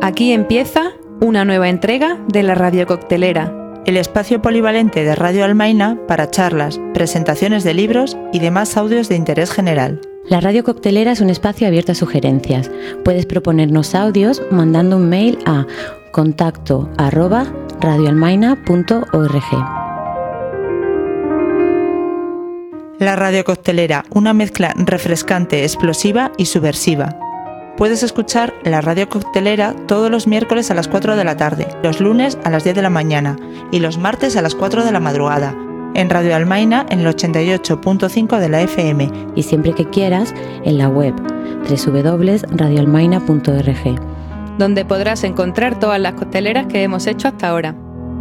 Aquí empieza una nueva entrega de la Radio Coctelera, el espacio polivalente de Radio Almaina para charlas, presentaciones de libros y demás audios de interés general. La Radio Coctelera es un espacio abierto a sugerencias. Puedes proponernos audios mandando un mail a contacto@radioalmaina.org. La Radio Coctelera, una mezcla refrescante, explosiva y subversiva. Puedes escuchar la Radio Coctelera todos los miércoles a las 4 de la tarde, los lunes a las 10 de la mañana y los martes a las 4 de la madrugada, en Radio Almaina en el 88.5 de la FM. Y siempre que quieras, en la web www.radioalmaina.org, donde podrás encontrar todas las cocteleras que hemos hecho hasta ahora.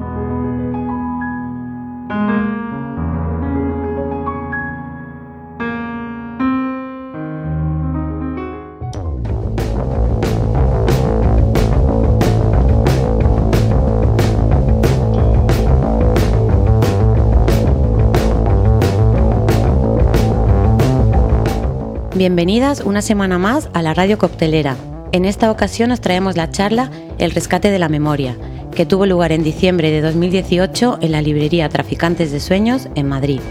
Bienvenidas una semana más a la Radio Coctelera. En esta ocasión os traemos la charla El rescate de la memoria, que tuvo lugar en diciembre de 2018 en la librería Traficantes de Sueños en Madrid.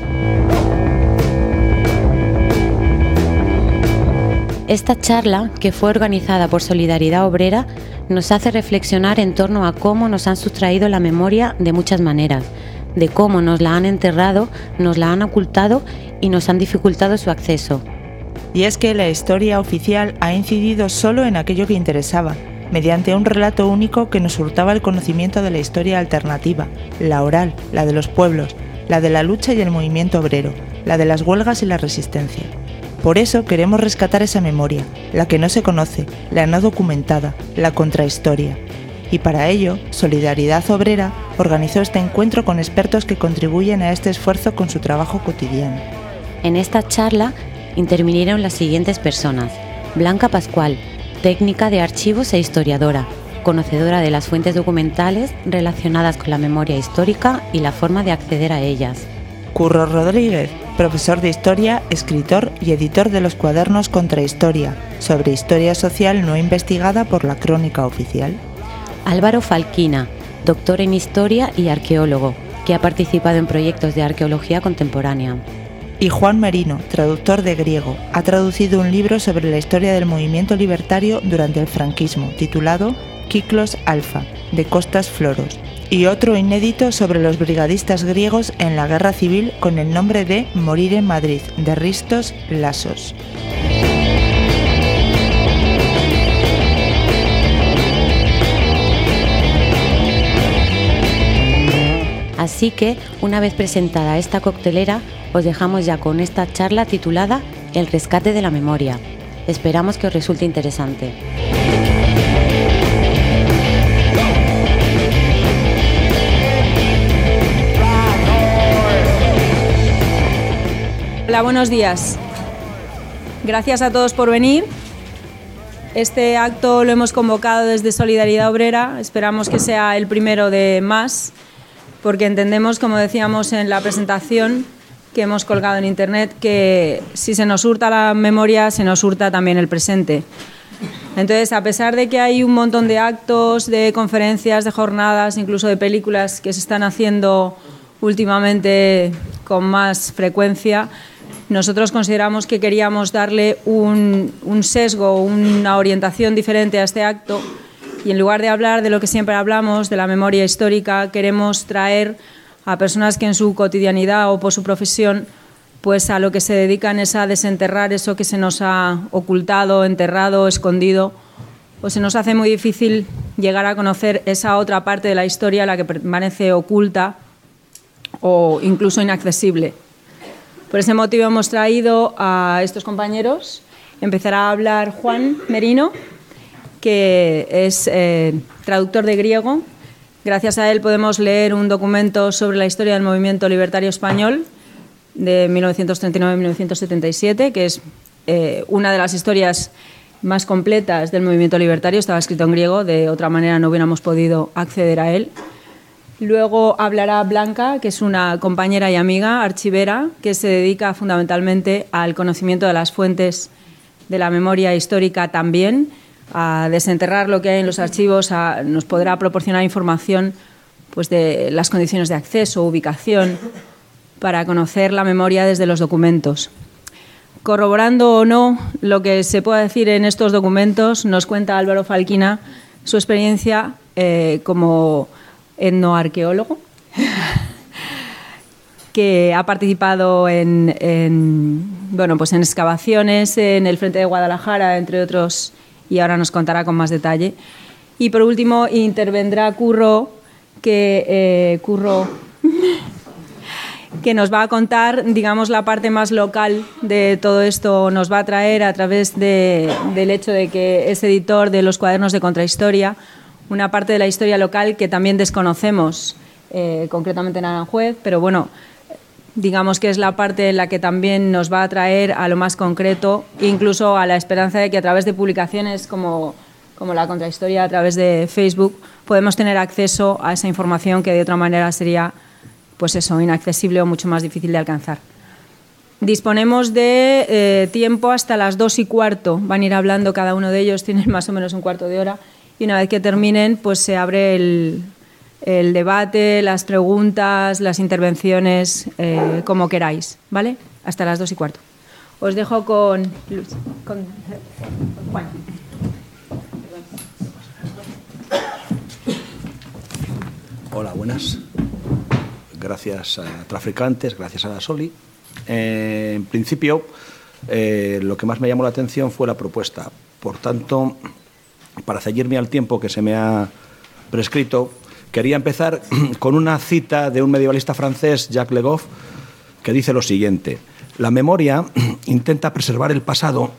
Esta charla, que fue organizada por Solidaridad Obrera, nos hace reflexionar en torno a cómo nos han sustraído la memoria de muchas maneras, de cómo nos la han enterrado, nos la han ocultado y nos han dificultado su acceso. Y es que la historia oficial ha incidido solo en aquello que interesaba, mediante un relato único que nos hurtaba el conocimiento de la historia alternativa, la oral, la de los pueblos, la de la lucha y el movimiento obrero, la de las huelgas y la resistencia. Por eso queremos rescatar esa memoria, la que no se conoce, la no documentada, la contrahistoria. Y para ello, Solidaridad Obrera organizó este encuentro con expertos que contribuyen a este esfuerzo con su trabajo cotidiano. En esta charla intervinieron las siguientes personas: Blanca Pascual, técnica de archivos e historiadora, conocedora de las fuentes documentales relacionadas con la memoria histórica y la forma de acceder a ellas. Curro Rodríguez, profesor de historia, escritor y editor de los cuadernos Contrahistoria, sobre historia social no investigada por la Crónica Oficial. Álvaro Falquina, doctor en historia y arqueólogo, que ha participado en proyectos de arqueología contemporánea. Y Juan Merino, traductor de griego, ha traducido un libro sobre la historia del movimiento libertario durante el franquismo, titulado Kyklos Alfa, de Costas Floros, y otro inédito sobre los brigadistas griegos en la guerra civil con el nombre de Morir en Madrid, de Ristos Lasos. Así que, una vez presentada esta coctelera, os dejamos ya con esta charla titulada El rescate de la memoria. Esperamos que os resulte interesante. Hola, buenos días. Gracias a todos por venir. Este acto lo hemos convocado desde Solidaridad Obrera. Esperamos que sea el primero de más, porque entendemos, como decíamos en la presentación que hemos colgado en internet, que si se nos hurta la memoria, se nos hurta también el presente. Entonces, a pesar de que hay un montón de actos, de conferencias, de jornadas, incluso de películas que se están haciendo últimamente con más frecuencia, nosotros consideramos que queríamos darle un sesgo, una orientación diferente a este acto, y en lugar de hablar de lo que siempre hablamos, de la memoria histórica, queremos traer a personas que en su cotidianidad o por su profesión, pues a lo que se dedican es a desenterrar eso que se nos ha ocultado, enterrado, escondido, o se nos hace muy difícil llegar a conocer esa otra parte de la historia, la que permanece oculta o incluso inaccesible. Por ese motivo hemos traído a estos compañeros. Empezará a hablar Juan Merino, que es traductor de griego. Gracias a él podemos leer un documento sobre la historia del movimiento libertario español de 1939-1977, que es una de las historias más completas del movimiento libertario. Estaba escrito en griego, de otra manera no hubiéramos podido acceder a él. Luego hablará Blanca, que es una compañera y amiga archivera que se dedica fundamentalmente al conocimiento de las fuentes de la memoria histórica también, a desenterrar lo que hay en los archivos, nos podrá proporcionar información pues, de las condiciones de acceso, ubicación, para conocer la memoria desde los documentos. Corroborando o no lo que se pueda decir en estos documentos, nos cuenta Álvaro Falquina su experiencia como etnoarqueólogo, que ha participado en excavaciones en el frente de Guadalajara, entre otros, y ahora nos contará con más detalle. Y por último intervendrá Curro, que nos va a contar, digamos, la parte más local de todo esto. Nos va a traer, a través del hecho de que es editor de los cuadernos de contrahistoria, una parte de la historia local que también desconocemos, concretamente en Aranjuez, pero bueno, digamos que es la parte en la que también nos va a traer a lo más concreto, incluso a la esperanza de que a través de publicaciones como la contrahistoria, a través de Facebook, podemos tener acceso a esa información que de otra manera sería, pues eso, inaccesible o mucho más difícil de alcanzar. Disponemos de tiempo hasta las 2:15. Van a ir hablando cada uno de ellos, tienen más o menos un cuarto de hora. Y una vez que terminen, pues se abre el debate, las preguntas, las intervenciones, como queráis, ¿vale? Hasta las 2:15. Os dejo con Juan. Hola, buenas. Gracias a Traficantes, gracias a la Soli. En principio, lo que más me llamó la atención fue la propuesta. Por tanto, para ceñirme al tiempo que se me ha prescrito, quería empezar con una cita de un medievalista francés, Jacques Le Goff, que dice lo siguiente: la memoria intenta preservar el pasado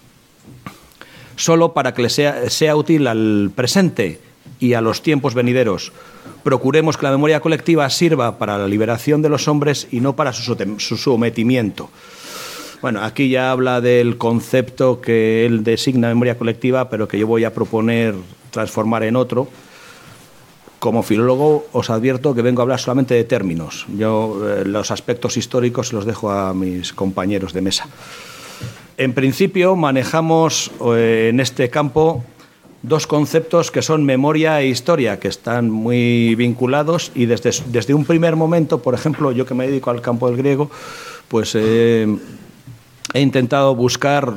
solo para que le sea útil al presente y a los tiempos venideros. Procuremos que la memoria colectiva sirva para la liberación de los hombres y no para su sometimiento. Bueno, aquí ya habla del concepto que él designa memoria colectiva, pero que yo voy a proponer transformar en otro. Como filólogo os advierto que vengo a hablar solamente de términos. Yo los aspectos históricos los dejo a mis compañeros de mesa. En principio manejamos en este campo dos conceptos que son memoria e historia, que están muy vinculados, y desde un primer momento, por ejemplo, yo que me dedico al campo del griego, pues he intentado buscar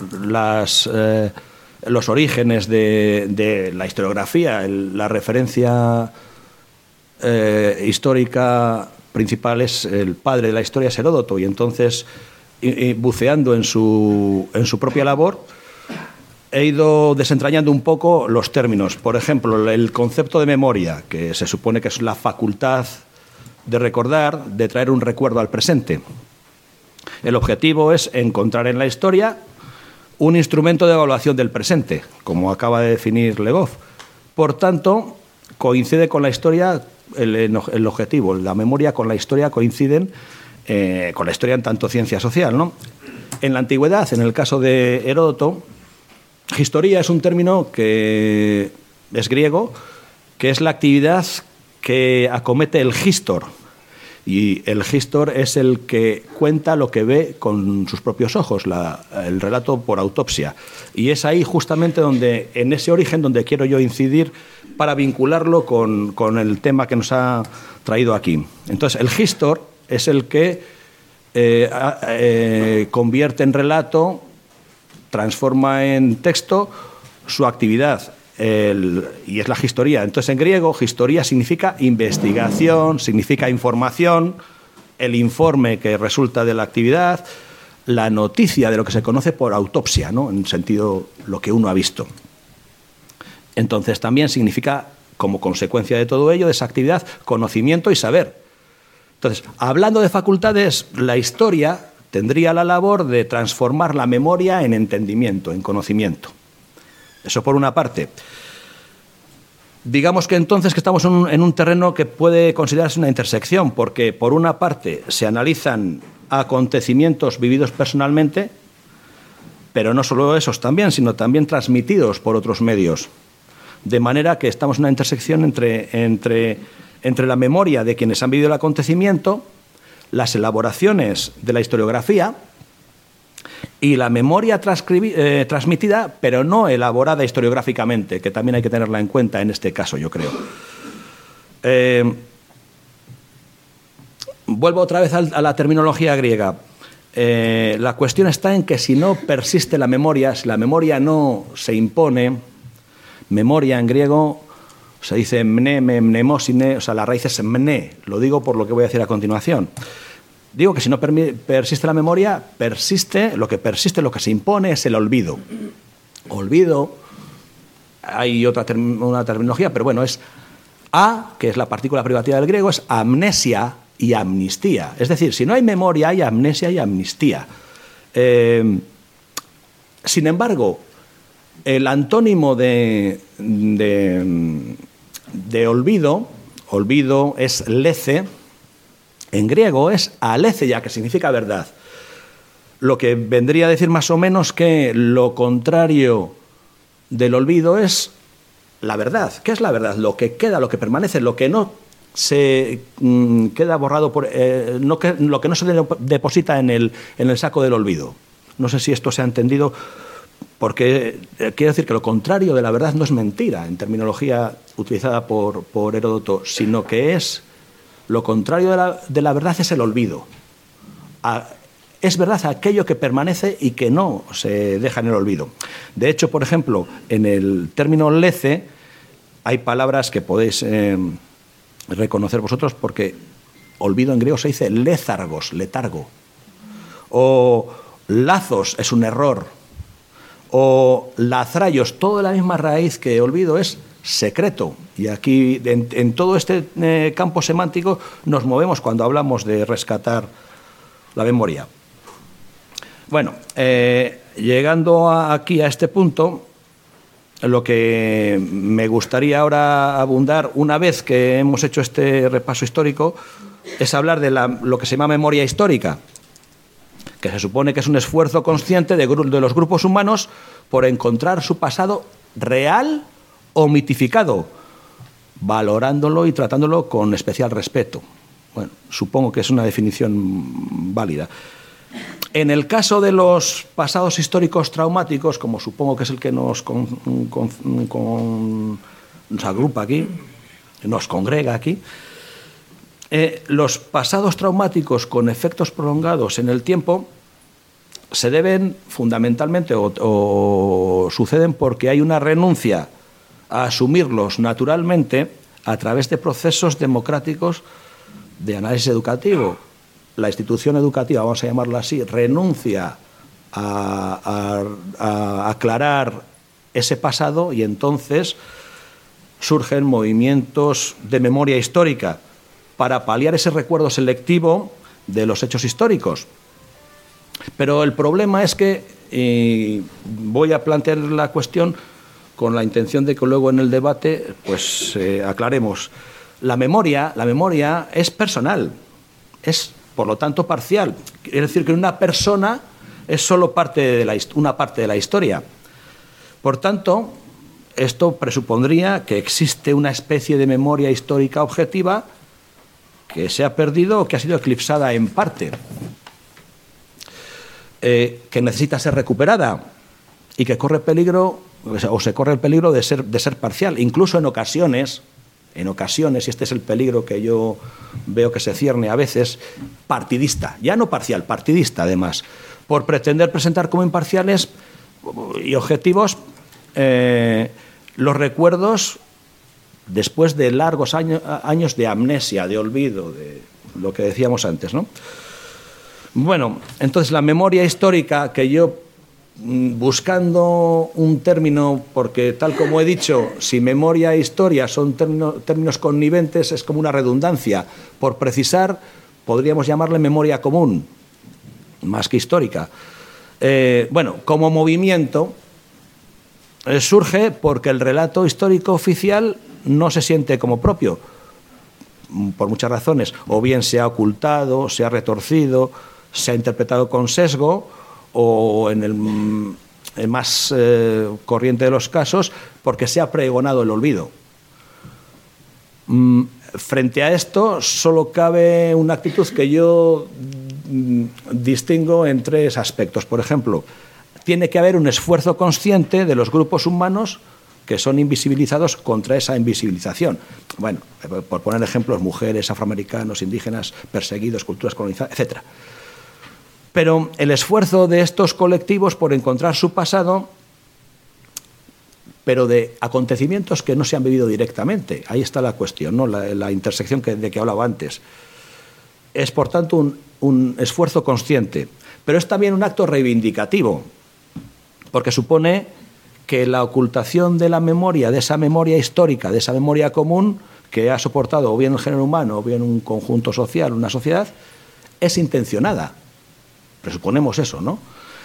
los orígenes de la historiografía. La referencia histórica principal es el padre de la historia, es Heródoto, y entonces, buceando en su propia labor, he ido desentrañando un poco los términos. Por ejemplo, el concepto de memoria, que se supone que es la facultad de recordar, de traer un recuerdo al presente. El objetivo es encontrar en la historia un instrumento de evaluación del presente, como acaba de definir Le Goff. Por tanto, coincide con la historia el objetivo. La memoria con la historia coinciden, con la historia en tanto ciencia social, ¿no? En la antigüedad, en el caso de Heródoto, historia es un término que es griego, que es la actividad que acomete el histor. Y el histor es el que cuenta lo que ve con sus propios ojos, el relato por autopsia. Y es ahí justamente donde, en ese origen, donde quiero yo incidir para vincularlo con el tema que nos ha traído aquí. Entonces, el histor es el que convierte en relato, transforma en texto su actividad, y es la historia. Entonces, en griego, historia significa investigación, significa información, el informe que resulta de la actividad, la noticia de lo que se conoce por autopsia, ¿no? En sentido, lo que uno ha visto. Entonces, también significa, como consecuencia de todo ello, de esa actividad, conocimiento y saber. Entonces, hablando de facultades, la historia tendría la labor de transformar la memoria en entendimiento, en conocimiento. Eso por una parte. Digamos que entonces que estamos en un terreno que puede considerarse una intersección, porque por una parte se analizan acontecimientos vividos personalmente, pero no solo esos también, sino también transmitidos por otros medios. De manera que estamos en una intersección entre la memoria de quienes han vivido el acontecimiento, las elaboraciones de la historiografía y la memoria transmitida, pero no elaborada historiográficamente, que también hay que tenerla en cuenta en este caso, yo creo. Vuelvo otra vez a la terminología griega. La cuestión está en que si no persiste la memoria, si la memoria no se impone, memoria en griego se dice mnemosine, o sea, la raíz es mne, lo digo por lo que voy a decir a continuación. Digo que si no persiste la memoria, lo que se impone es el olvido. Olvido, hay una terminología, pero bueno, es que es la partícula privativa del griego, es amnesia y amnistía. Es decir, si no hay memoria, hay amnesia y amnistía. Sin embargo, el antónimo de olvido es lece, en griego es aletheia, que significa verdad. Lo que vendría a decir más o menos que lo contrario del olvido es la verdad. ¿Qué es la verdad? Lo que queda, lo que permanece, lo que no se queda borrado, lo que no se deposita en el saco del olvido. No sé si esto se ha entendido, porque quiero decir que lo contrario de la verdad no es mentira, en terminología utilizada por Heródoto, sino que es lo contrario de la verdad es el olvido. Es verdad aquello que permanece y que no se deja en el olvido. De hecho, por ejemplo, en el término lece hay palabras que podéis reconocer vosotros, porque olvido en griego se dice lézargos, letargo. O lazos es un error. O lazrayos, toda la misma raíz que olvido es secreto. Y aquí, en todo este campo semántico, nos movemos cuando hablamos de rescatar la memoria. Bueno, llegando aquí a este punto, lo que me gustaría ahora abundar, una vez que hemos hecho este repaso histórico, es hablar de lo que se llama memoria histórica, que se supone que es un esfuerzo consciente de los grupos humanos por encontrar su pasado real o mitificado, valorándolo y tratándolo con especial respeto. Bueno, supongo que es una definición válida. En el caso de los pasados históricos traumáticos, como supongo que es el que nos agrupa aquí, nos congrega aquí, los pasados traumáticos con efectos prolongados en el tiempo se deben fundamentalmente o suceden porque hay una renuncia a asumirlos naturalmente a través de procesos democráticos de análisis educativo. La institución educativa, vamos a llamarla así, renuncia a aclarar ese pasado, y entonces surgen movimientos de memoria histórica para paliar ese recuerdo selectivo de los hechos históricos. Pero el problema es que, voy a plantear la cuestión con la intención de que luego en el debate pues aclaremos. La memoria es personal, es por lo tanto parcial. Es decir, que una persona es solo una parte de la historia. Por tanto, esto presupondría que existe una especie de memoria histórica objetiva que se ha perdido o que ha sido eclipsada en parte, que necesita ser recuperada y que corre peligro, o se corre el peligro de ser parcial, incluso en ocasiones, y este es el peligro que yo veo que se cierne a veces, partidista, ya no parcial, partidista además, por pretender presentar como imparciales y objetivos los recuerdos después de largos años de amnesia, de olvido, de lo que decíamos antes, ¿no? Bueno, entonces la memoria histórica, que yo, buscando un término, porque tal como he dicho, si memoria e historia son términos conniventes, es como una redundancia. Por precisar, podríamos llamarle memoria común, más que histórica. Bueno, como movimiento, surge porque el relato histórico oficial no se siente como propio, por muchas razones. O bien se ha ocultado, se ha retorcido, se ha interpretado con sesgo, o en el más corriente de los casos, porque se ha pregonado el olvido. Frente a esto, solo cabe una actitud que yo distingo en 3 aspectos. Por ejemplo, tiene que haber un esfuerzo consciente de los grupos humanos que son invisibilizados contra esa invisibilización. Bueno, por poner ejemplos, mujeres, afroamericanos, indígenas, perseguidos, culturas colonizadas, etc. Pero el esfuerzo de estos colectivos por encontrar su pasado, pero de acontecimientos que no se han vivido directamente. Ahí está la cuestión, ¿no? La intersección de que hablaba antes. Es, por tanto, un esfuerzo consciente, pero es también un acto reivindicativo, porque supone que la ocultación de la memoria, de esa memoria histórica, de esa memoria común que ha soportado o bien el género humano o bien un conjunto social, una sociedad, es intencionada. Presuponemos eso, ¿no?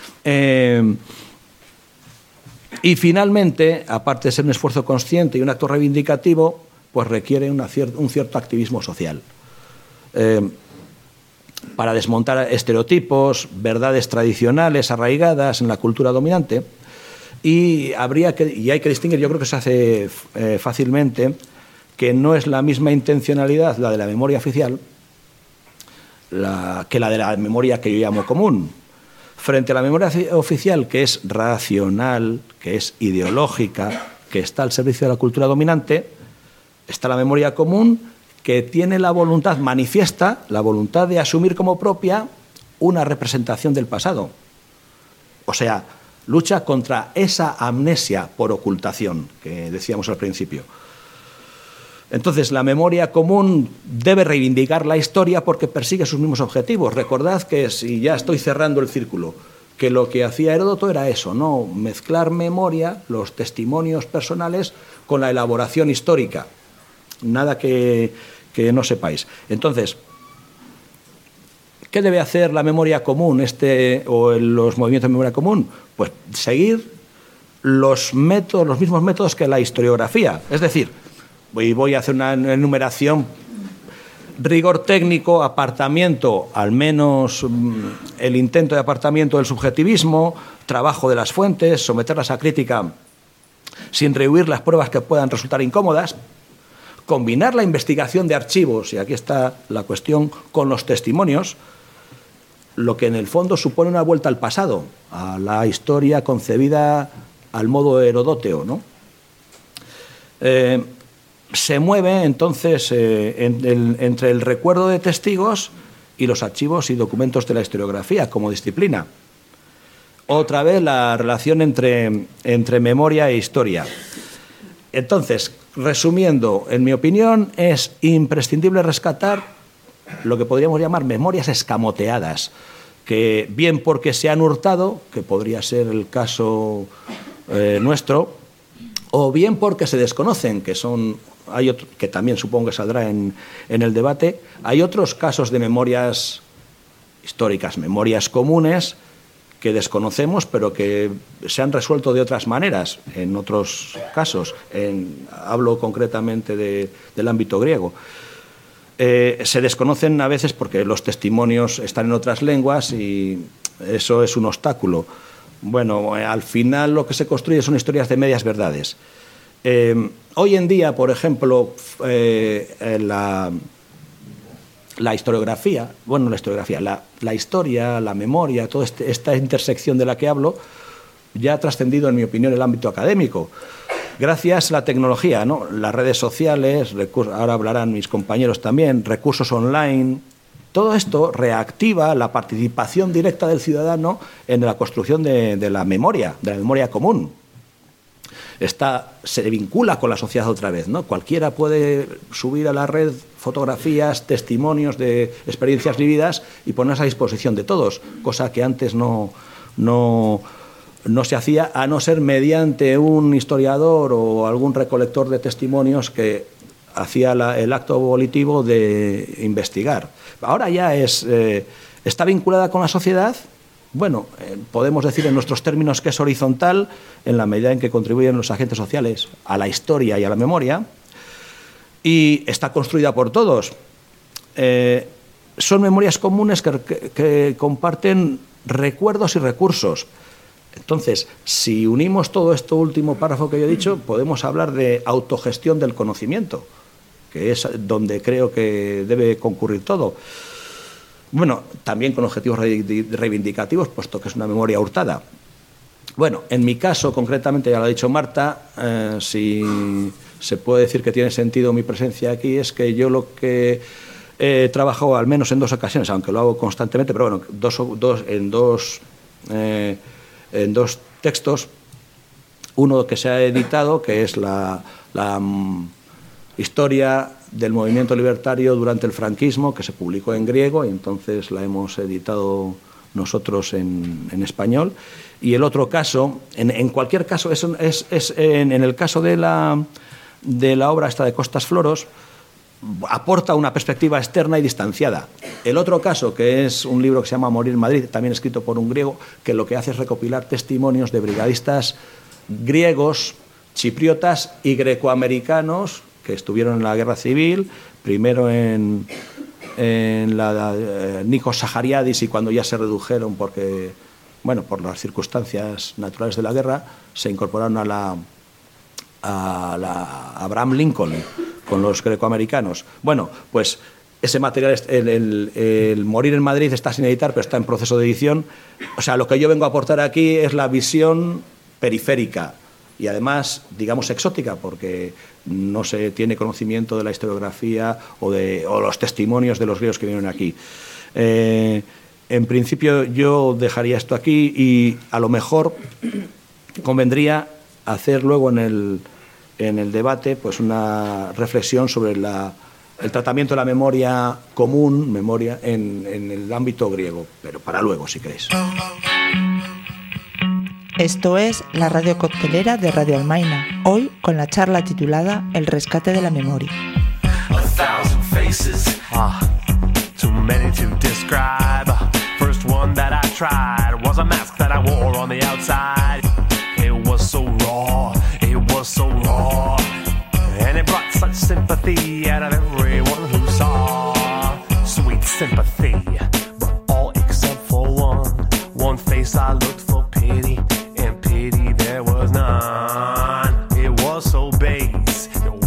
Y finalmente, aparte de ser un esfuerzo consciente y un acto reivindicativo, pues requiere un cierto activismo social. Para desmontar estereotipos, verdades tradicionales arraigadas en la cultura dominante. Y hay que distinguir, yo creo que se hace fácilmente, que no es la misma intencionalidad la de la memoria oficial que la de la memoria que yo llamo común. Frente a la memoria oficial, que es racional, que es ideológica, que está al servicio de la cultura dominante, está la memoria común, que tiene la voluntad manifiesta, la voluntad de asumir como propia una representación del pasado. O sea, lucha contra esa amnesia por ocultación que decíamos al principio. Entonces, la memoria común debe reivindicar la historia porque persigue sus mismos objetivos. Recordad que, si ya estoy cerrando el círculo, que lo que hacía Heródoto era eso, ¿no? Mezclar memoria, los testimonios personales, con la elaboración histórica. Nada que no sepáis. Entonces, ¿qué debe hacer la memoria común o los movimientos de memoria común? Pues seguir los mismos métodos que la historiografía. Es decir, voy a hacer una enumeración: rigor técnico, apartamiento, al menos el intento de apartamiento del subjetivismo, trabajo de las fuentes, someterlas a crítica sin rehuir las pruebas que puedan resultar incómodas, combinar la investigación de archivos, y aquí está la cuestión, con los testimonios, lo que en el fondo supone una vuelta al pasado, a la historia concebida al modo herodóteo, ¿no? Se mueve entonces entre el recuerdo de testigos y los archivos y documentos de la historiografía como disciplina. Otra vez la relación entre memoria e historia. Entonces, resumiendo, en mi opinión, es imprescindible rescatar lo que podríamos llamar memorias escamoteadas, que bien porque se han hurtado, que podría ser el caso nuestro, o bien porque se desconocen, que también supongo que saldrá en el debate. Hay otros casos de memorias históricas, memorias comunes, que desconocemos, pero que se han resuelto de otras maneras en otros casos. Hablo concretamente del ámbito griego. Se desconocen a veces porque los testimonios están en otras lenguas y eso es un obstáculo. Bueno, al final lo que se construye son historias de medias verdades. Hoy en día, por ejemplo, la historiografía, la historia, la memoria, toda esta intersección de la que hablo, ya ha trascendido, en mi opinión, el ámbito académico. Gracias a la tecnología, ¿no? Las redes sociales, ahora hablarán mis compañeros también, recursos online, todo esto reactiva la participación directa del ciudadano en la construcción de la memoria común. Se vincula con la sociedad otra vez, ¿no? Cualquiera puede subir a la red fotografías, testimonios de experiencias vividas y ponerlas a disposición de todos, cosa que antes no se hacía, a no ser mediante un historiador o algún recolector de testimonios que hacía el acto volitivo de investigar. Ahora ya está vinculada con la sociedad. Bueno, podemos decir en nuestros términos que es horizontal en la medida en que contribuyen los agentes sociales a la historia y a la memoria, y está construida por todos. Son memorias comunes que comparten recuerdos y recursos. Entonces, si unimos todo esto último párrafo que yo he dicho, podemos hablar de autogestión del conocimiento, que es donde creo que debe concurrir todo. Bueno, también con objetivos reivindicativos, puesto que es una memoria hurtada. Bueno, en mi caso, concretamente, ya lo ha dicho Marta, si se puede decir que tiene sentido mi presencia aquí, es que yo lo que he trabajado, al menos en 2 ocasiones, aunque lo hago constantemente, pero bueno, en dos textos, uno que se ha editado, que es la historia del movimiento libertario durante el franquismo, que se publicó en griego, y entonces la hemos editado nosotros en español. Y el otro caso, en cualquier caso, es en el caso de la obra esta de Costas Floros, aporta una perspectiva externa y distanciada. El otro caso, que es un libro que se llama Morir en Madrid, también escrito por un griego, que lo que hace es recopilar testimonios de brigadistas griegos, chipriotas y grecoamericanos que estuvieron en la guerra civil, primero en la Nikos Sahariadis, y cuando ya se redujeron porque, bueno, por las circunstancias naturales de la guerra, se incorporaron a la Abraham Lincoln con los grecoamericanos. Bueno, pues ese material, el Morir en Madrid, está sin editar, pero está en proceso de edición. O sea, lo que yo vengo a aportar aquí es la visión periférica y además, digamos, exótica, porque no se tiene conocimiento de la historiografía o los testimonios de los griegos que vienen aquí. En principio yo dejaría esto aquí y a lo mejor convendría hacer luego en el debate pues una reflexión sobre el tratamiento de la memoria común, memoria en el ámbito griego, pero para luego, si queréis. Esto es la radio coctelera de Radio Almaina, hoy con la charla titulada El rescate de la memoria. Too many to describe. First one that I tried was a mask that I wore on the outside. It was so raw, and it brought such sympathy out of everyone who saw. Sweet sympathy, but all except for one face I looked for pity, and pity there was none. It was so base,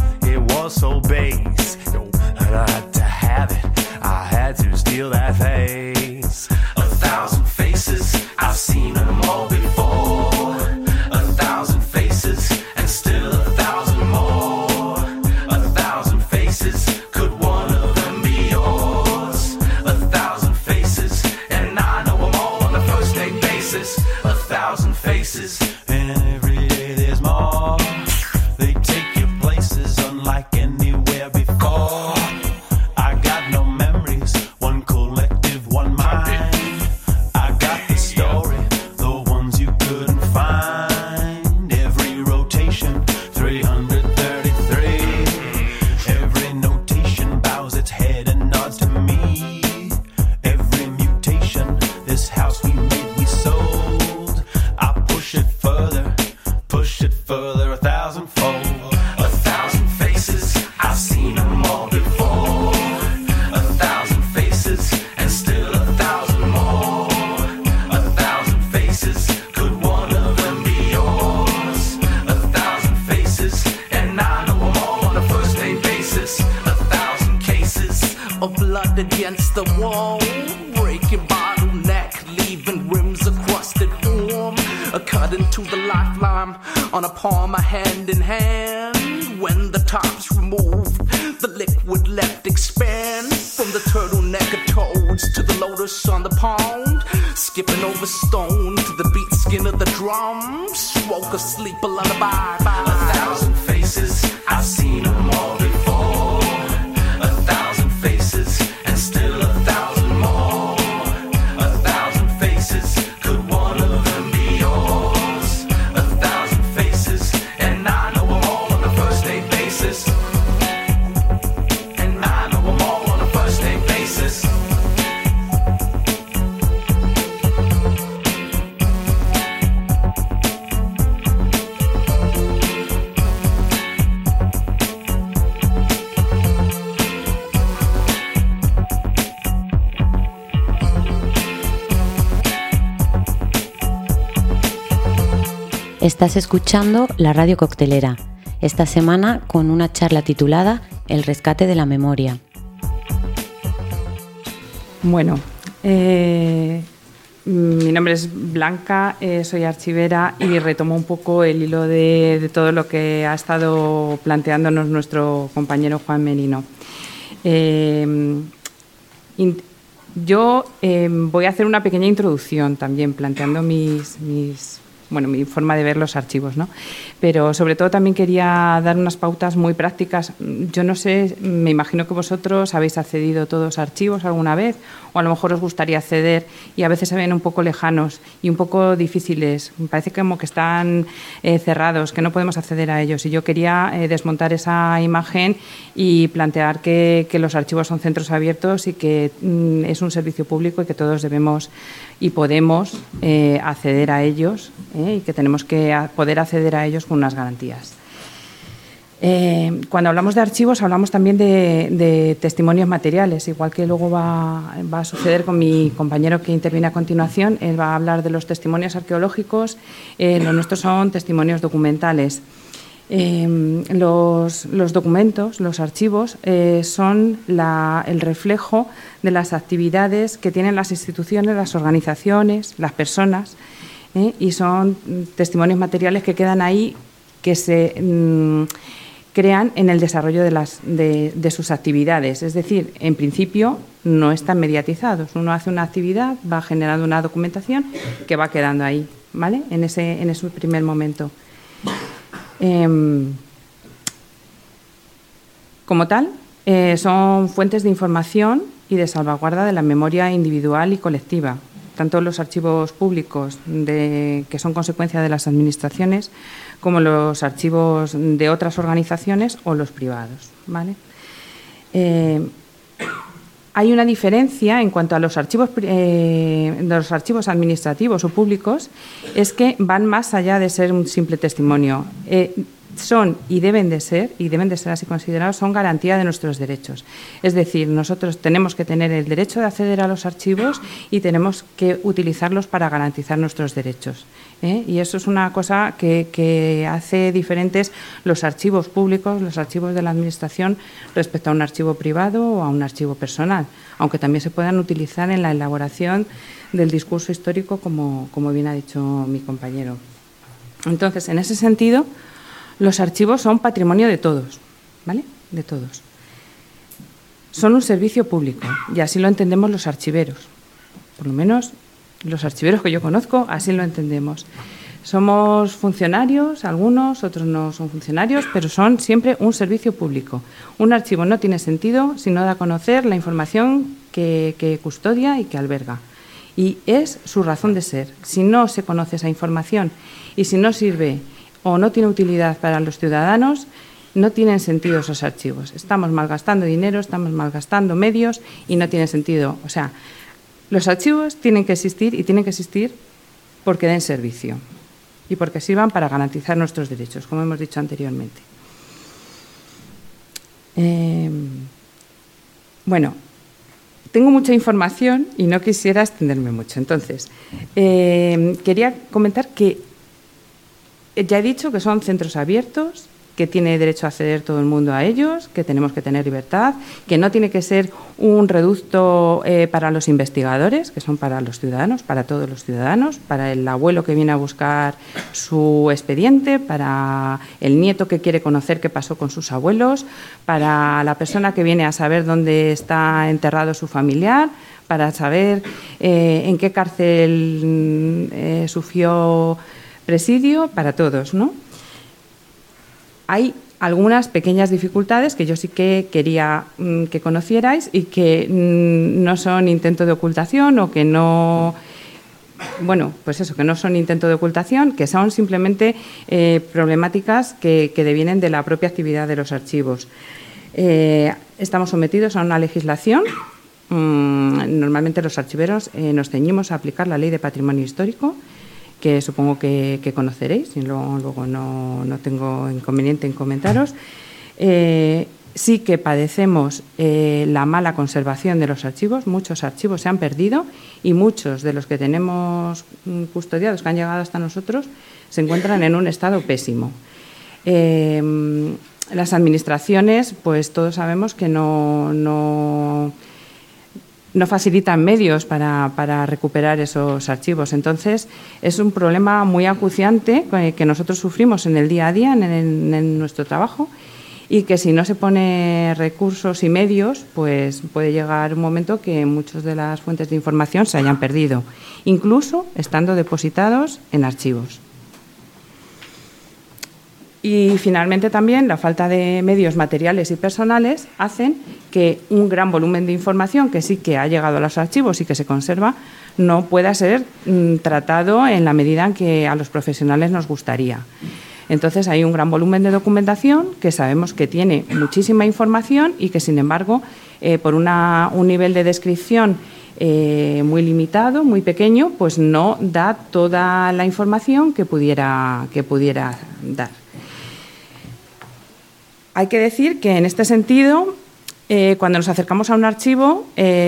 and I had to have it, I had to steal that face. 1,000 faces, I've seen them all before. 1,000 faces, and still 1,000 more. 1,000 faces, could one of them be yours? 1,000 faces, and I know them all on a first name basis. 1,000 faces, and every day there's more. They take you places unlike anywhere before. I got no memories, one collective, one mind. I got the story, the ones you couldn't find. Every rotation, 333. Every notation bows its head and nods to me. Every mutation, this house we made, we sold. I push it further, 1,000-fold. 1,000 faces, I've seen them all before. 1,000 faces, and still 1,000 more. 1,000 faces, could one of them be yours? 1,000 faces, and I know them all on a first name basis. 1,000 cases of blood against the wall, breaking bottleneck, leaving rims of crusted form. A cut into the lifeline on a palm, a hand in hand. When the top's removed, the liquid left expand. From the turtleneck of toads to the lotus on the pond, skipping over stone to the beat skin of the drums. Woke asleep, a lullaby. 1,000 faces, I've seen them all before. 1,000 faces, and still 1,000 more. 1,000 faces, could one of them be yours? 1,000 faces, and I know them all on a first name basis. And I know them all on a first name basis. Estás escuchando la radio coctelera, esta semana con una charla titulada El rescate de la memoria. Bueno, Mi nombre es Blanca, soy archivera y retomo un poco el hilo de todo lo que ha estado planteándonos nuestro compañero Juan Merino. Yo voy a hacer una pequeña introducción también, planteando mi forma de ver los archivos, ¿no? Pero sobre todo también quería dar unas pautas muy prácticas. Yo no sé, me imagino que vosotros habéis accedido todos a archivos alguna vez, o a lo mejor os gustaría acceder y a veces se ven un poco lejanos y un poco difíciles. Me parece como que están cerrados, que no podemos acceder a ellos. Y yo quería desmontar esa imagen y plantear que los archivos son centros abiertos y que es un servicio público y que todos debemos y podemos acceder a ellos y que tenemos que poder acceder a ellos con unas garantías. Cuando hablamos de archivos hablamos también de testimonios materiales, igual que luego va a suceder con mi compañero que interviene a continuación. Él va a hablar de los testimonios arqueológicos, los nuestros son testimonios documentales. Los documentos, los archivos, son el reflejo de las actividades que tienen las instituciones, las organizaciones, las personas, y son testimonios materiales que quedan ahí, que se crean en el desarrollo de sus actividades. Es decir, en principio no están mediatizados. Uno hace una actividad, va generando una documentación que va quedando ahí, ¿vale? En ese primer momento. Como tal, son fuentes de información y de salvaguarda de la memoria individual y colectiva, tanto los archivos públicos que son consecuencia de las administraciones como los archivos de otras organizaciones o los privados, ¿vale? Hay una diferencia en cuanto a los archivos administrativos o públicos, es que van más allá de ser un simple testimonio. Son y deben de ser así considerados, son garantía de nuestros derechos. Es decir, nosotros tenemos que tener el derecho de acceder a los archivos y tenemos que utilizarlos para garantizar nuestros derechos. Y eso es una cosa que hace diferentes los archivos públicos, los archivos de la Administración respecto a un archivo privado o a un archivo personal, aunque también se puedan utilizar en la elaboración del discurso histórico, como bien ha dicho mi compañero. Entonces, en ese sentido, los archivos son patrimonio de todos, ¿vale? De todos. Son un servicio público y así lo entendemos los archiveros. Por lo menos los archiveros que yo conozco así lo entendemos. Somos funcionarios, algunos, otros no son funcionarios, pero son siempre un servicio público. Un archivo no tiene sentido si no da a conocer la información que custodia y que alberga. Y es su razón de ser. Si no se conoce esa información y si no sirve o no tiene utilidad para los ciudadanos, no tienen sentido esos archivos. Estamos malgastando dinero, estamos malgastando medios y no tiene sentido. O sea, los archivos tienen que existir y tienen que existir porque den servicio y porque sirvan para garantizar nuestros derechos, como hemos dicho anteriormente. Bueno, tengo mucha información y no quisiera extenderme mucho. Entonces, quería comentar que ya he dicho que son centros abiertos, que tiene derecho a acceder todo el mundo a ellos, que tenemos que tener libertad, que no tiene que ser un reducto para los investigadores, que son para los ciudadanos, para todos los ciudadanos, para el abuelo que viene a buscar su expediente, para el nieto que quiere conocer qué pasó con sus abuelos, para la persona que viene a saber dónde está enterrado su familiar, para saber en qué cárcel sufrió presidio, para todos, ¿no? Hay algunas pequeñas dificultades que yo sí que quería que conocierais y que no son intento de ocultación o que no... Bueno, pues eso, que no son intento de ocultación, que son simplemente problemáticas que devienen de la propia actividad de los archivos. Estamos sometidos a una legislación. Normalmente los archiveros nos ceñimos a aplicar la Ley de Patrimonio Histórico, que supongo que conoceréis y luego no tengo inconveniente en comentaros. Sí que padecemos la mala conservación de los archivos. Muchos archivos se han perdido y muchos de los que tenemos custodiados, que han llegado hasta nosotros, se encuentran en un estado pésimo. Las administraciones, pues todos sabemos que no no facilitan medios para recuperar esos archivos. Entonces, es un problema muy acuciante que nosotros sufrimos en el día a día, en nuestro trabajo, y que si no se pone recursos y medios, pues puede llegar un momento que muchas de las fuentes de información se hayan perdido, incluso estando depositados en archivos. Y finalmente también la falta de medios materiales y personales hacen que un gran volumen de información que sí que ha llegado a los archivos y que se conserva no pueda ser tratado en la medida en que a los profesionales nos gustaría. Entonces hay un gran volumen de documentación que sabemos que tiene muchísima información y que sin embargo por un nivel de descripción muy limitado, muy pequeño, pues no da toda la información que pudiera dar. Hay que decir que en este sentido, cuando nos acercamos a un archivo,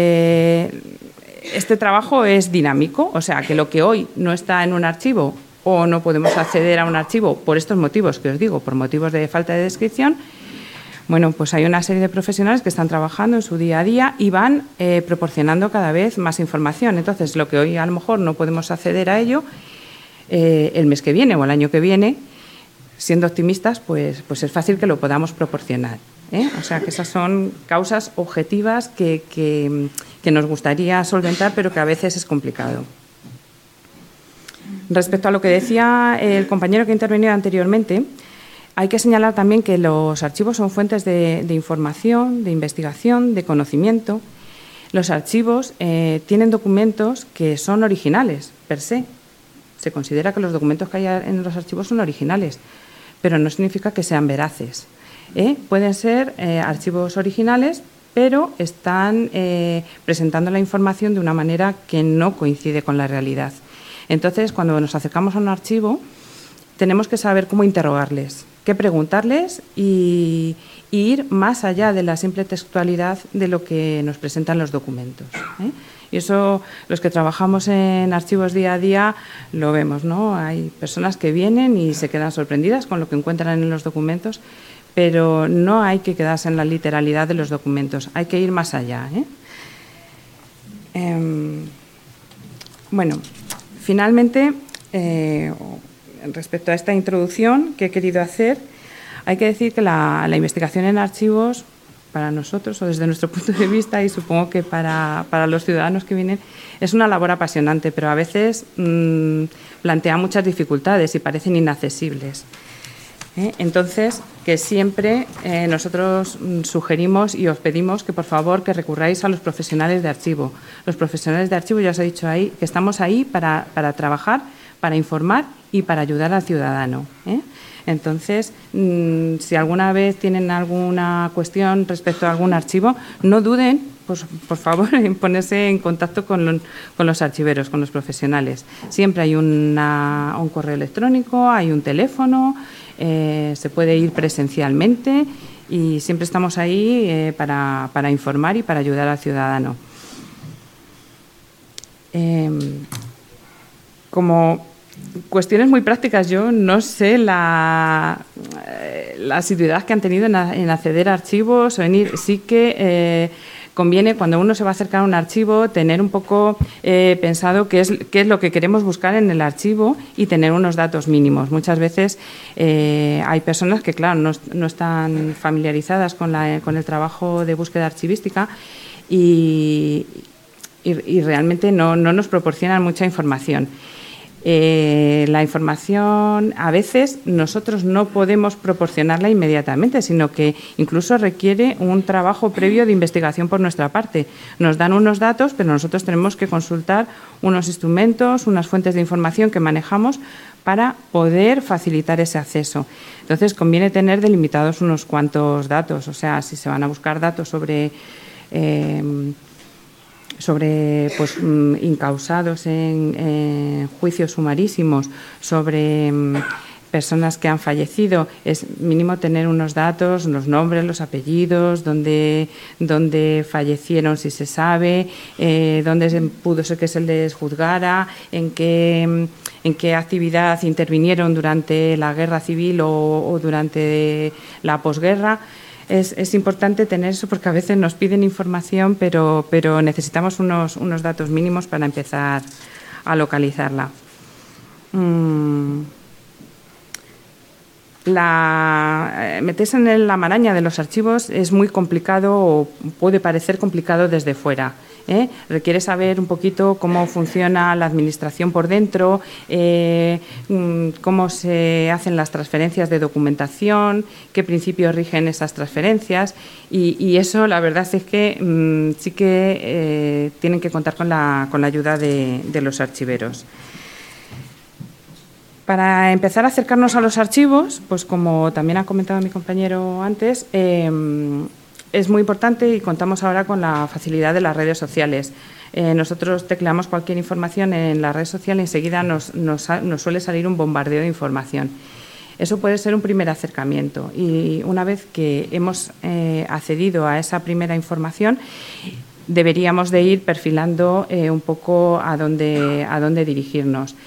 este trabajo es dinámico, o sea, que lo que hoy no está en un archivo o no podemos acceder a un archivo por estos motivos que os digo, por motivos de falta de descripción, bueno, pues hay una serie de profesionales que están trabajando en su día a día y van proporcionando cada vez más información. Entonces, lo que hoy a lo mejor no podemos acceder a ello, el mes que viene o el año que viene, siendo optimistas, pues es fácil que lo podamos proporcionar, ¿eh? O sea, que esas son causas objetivas que nos gustaría solventar, pero que a veces es complicado. Respecto a lo que decía el compañero que intervenía anteriormente, hay que señalar también que los archivos son fuentes de información, de investigación, de conocimiento. Los archivos tienen documentos que son originales, per se. Se considera que los documentos que hay en los archivos son originales, pero no significa que sean veraces. Pueden ser archivos originales, pero están presentando la información de una manera que no coincide con la realidad. Entonces, cuando nos acercamos a un archivo, tenemos que saber cómo interrogarles, qué preguntarles y ir más allá de la simple textualidad de lo que nos presentan los documentos, ¿eh? Y eso, los que trabajamos en archivos día a día, lo vemos, ¿no? Hay personas que vienen y se quedan sorprendidas con lo que encuentran en los documentos, pero no hay que quedarse en la literalidad de los documentos, hay que ir más allá, ¿eh? Bueno, finalmente, respecto a esta introducción que he querido hacer, hay que decir que la investigación en archivos, para nosotros o desde nuestro punto de vista, y supongo que para los ciudadanos que vienen, es una labor apasionante, pero a veces plantea muchas dificultades y parecen inaccesibles. Entonces, que siempre nosotros sugerimos y os pedimos que por favor que recurráis a los profesionales de archivo. Los profesionales de archivo, ya os he dicho ahí, que estamos ahí para trabajar, para informar y para ayudar al ciudadano, ¿eh? Entonces, si alguna vez tienen alguna cuestión respecto a algún archivo, no duden, pues, por favor, en ponerse en contacto con los archiveros, con los profesionales. Siempre hay un correo electrónico, hay un teléfono, se puede ir presencialmente y siempre estamos ahí para informar y para ayudar al ciudadano. Como cuestiones muy prácticas, yo no sé la asiduidad que han tenido en acceder a archivos o en ir. Sí que conviene, cuando uno se va a acercar a un archivo, tener un poco pensado qué es lo que queremos buscar en el archivo y tener unos datos mínimos. Muchas veces hay personas que, claro, no están familiarizadas con el trabajo de búsqueda archivística y realmente no nos proporcionan mucha información. La información, a veces nosotros no podemos proporcionarla inmediatamente, sino que incluso requiere un trabajo previo de investigación por nuestra parte. Nos dan unos datos, pero nosotros tenemos que consultar unos instrumentos, unas fuentes de información que manejamos para poder facilitar ese acceso. Entonces, conviene tener delimitados unos cuantos datos. O sea, si se van a buscar datos sobre pues, incausados en juicios sumarísimos, sobre personas que han fallecido, es mínimo tener unos datos, los nombres, los apellidos, dónde fallecieron, si se sabe, dónde pudo ser que se les juzgara, en qué actividad intervinieron durante la guerra civil o durante la posguerra. es importante tener eso porque a veces nos piden información, pero necesitamos unos datos mínimos para empezar a localizarla. Meterse en la maraña de los archivos es muy complicado o puede parecer complicado desde fuera. Requiere saber un poquito cómo funciona la administración por dentro, cómo se hacen las transferencias de documentación, qué principios rigen esas transferencias y eso la verdad es que sí que tienen que contar con la ayuda de los archiveros. Para empezar a acercarnos a los archivos, pues como también ha comentado mi compañero antes, es muy importante y contamos ahora con la facilidad de las redes sociales. Nosotros tecleamos cualquier información en la red social y enseguida nos suele salir un bombardeo de información. Eso puede ser un primer acercamiento y una vez que hemos accedido a esa primera información, deberíamos de ir perfilando un poco a dónde dirigirnos.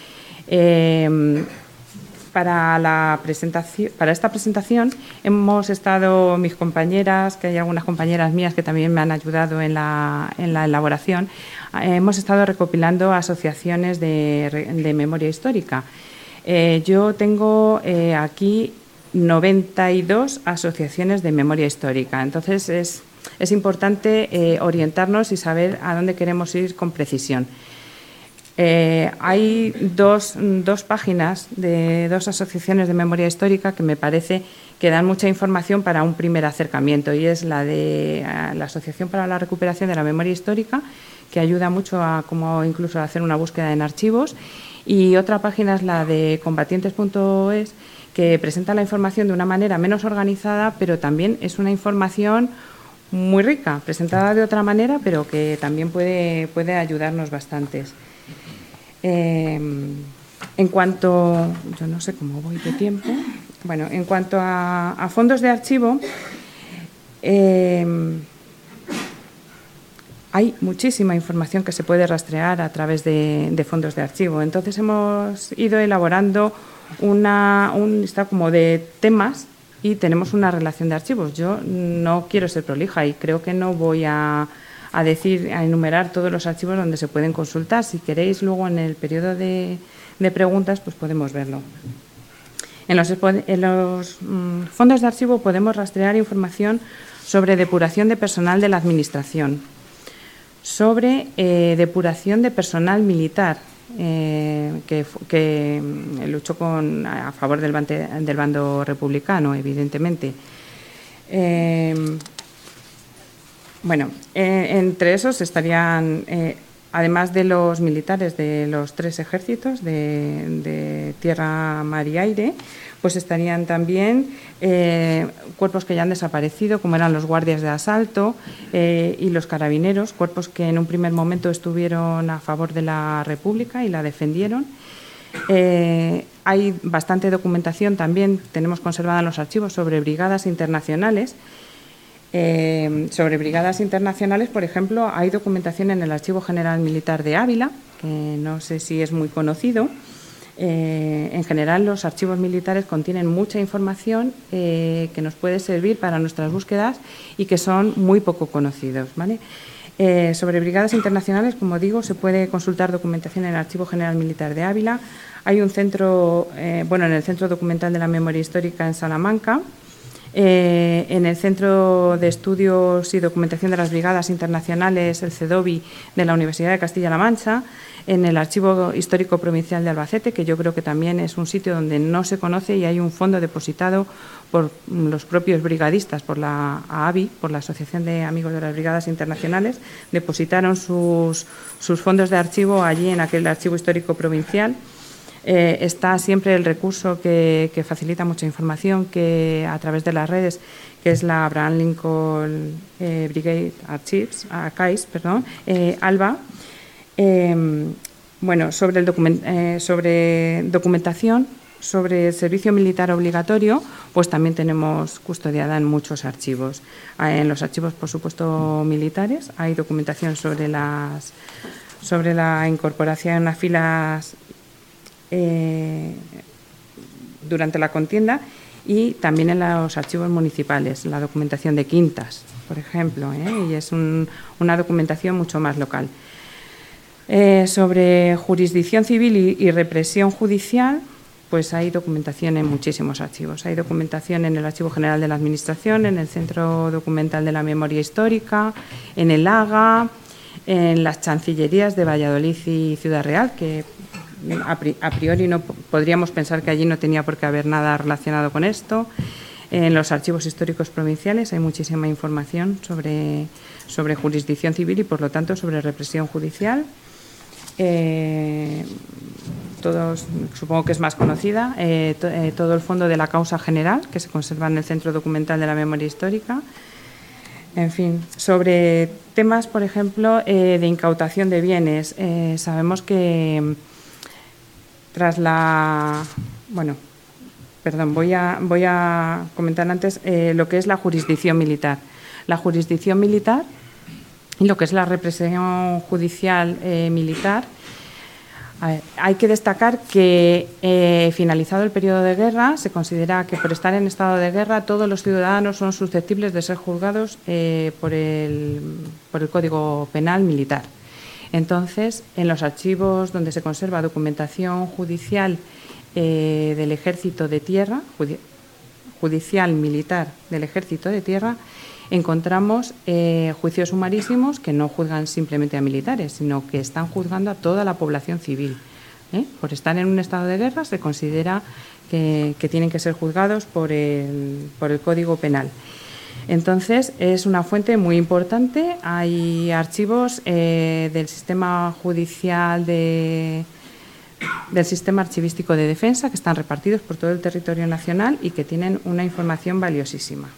Para esta presentación hemos estado mis compañeras, que hay algunas compañeras mías que también me han ayudado en la elaboración, hemos estado recopilando asociaciones de memoria histórica. Yo tengo aquí 92 asociaciones de memoria histórica, entonces es importante orientarnos y saber a dónde queremos ir con precisión. Hay dos páginas de dos asociaciones de memoria histórica que me parece que dan mucha información para un primer acercamiento y es la de la Asociación para la Recuperación de la Memoria Histórica, que ayuda mucho a como incluso a hacer una búsqueda en archivos, y otra página es la de combatientes.es, que presenta la información de una manera menos organizada, pero también es una información muy rica, presentada de otra manera, pero que también puede ayudarnos bastantes. En cuanto, yo no sé cómo voy de tiempo, bueno, en cuanto a fondos de archivo, hay muchísima información que se puede rastrear a través de fondos de archivo. Entonces hemos ido elaborando un listado como de temas y tenemos una relación de archivos. Yo no quiero ser prolija y creo que no voy a enumerar todos los archivos donde se pueden consultar. Si queréis, luego en el periodo de preguntas, pues podemos verlo. En los fondos de archivo podemos rastrear información sobre depuración de personal de la Administración, sobre depuración de personal militar, que luchó a favor del bando republicano, evidentemente. Bueno, entre esos estarían, además de los militares de los 3 ejércitos de tierra, mar y aire, pues estarían también cuerpos que ya han desaparecido, como eran los guardias de asalto y los carabineros, cuerpos que en un primer momento estuvieron a favor de la República y la defendieron. Hay bastante documentación también, tenemos conservada en los archivos, sobre brigadas internacionales. Sobre brigadas internacionales, por ejemplo, hay documentación en el Archivo General Militar de Ávila, que no sé si es muy conocido. En general, los archivos militares contienen mucha información que nos puede servir para nuestras búsquedas y que son muy poco conocidos, ¿vale? Sobre brigadas internacionales, como digo, se puede consultar documentación en el Archivo General Militar de Ávila. Hay un centro, en el Centro Documental de la Memoria Histórica en Salamanca. En el Centro de Estudios y Documentación de las Brigadas Internacionales, el CEDOBI, de la Universidad de Castilla-La Mancha, en el Archivo Histórico Provincial de Albacete, que yo creo que también es un sitio donde no se conoce y hay un fondo depositado por los propios brigadistas, por la AABI, por la Asociación de Amigos de las Brigadas Internacionales, depositaron sus fondos de archivo allí en aquel Archivo Histórico Provincial. Está siempre el recurso que facilita mucha información que a través de las redes, que es la Abraham Lincoln Brigade Archives, ALBA. Sobre documentación, sobre el servicio militar obligatorio, pues también tenemos custodiada en muchos archivos. En los archivos, por supuesto, militares, hay documentación sobre la incorporación a filas durante la contienda y también en los archivos municipales, la documentación de quintas, por ejemplo, y es una documentación mucho más local. Sobre jurisdicción civil y represión judicial, pues hay documentación en muchísimos archivos. Hay documentación en el Archivo General de la Administración, en el Centro Documental de la Memoria Histórica, en el AGA, en las Chancillerías de Valladolid y Ciudad Real, que a priori no podríamos pensar que allí no tenía por qué haber nada relacionado con esto. En los archivos históricos provinciales hay muchísima información sobre jurisdicción civil y, por lo tanto, sobre represión judicial. Todos, supongo que es más conocida, todo el fondo de la causa general, que se conserva en el Centro Documental de la Memoria Histórica. En fin, sobre temas, por ejemplo, de incautación de bienes, sabemos que tras la... Bueno, perdón, voy a comentar antes lo que es la jurisdicción militar. La jurisdicción militar y lo que es la represión judicial militar. A ver, hay que destacar que finalizado el periodo de guerra, se considera que por estar en estado de guerra todos los ciudadanos son susceptibles de ser juzgados por el Código Penal militar. Entonces, en los archivos donde se conserva documentación judicial del Ejército de Tierra, judicial militar del Ejército de Tierra, encontramos juicios sumarísimos que no juzgan simplemente a militares, sino que están juzgando a toda la población civil. Por estar en un estado de guerra se considera que tienen que ser juzgados por el Código Penal. Entonces, es una fuente muy importante. Hay archivos del sistema judicial del sistema archivístico de defensa que están repartidos por todo el territorio nacional y que tienen una información valiosísima.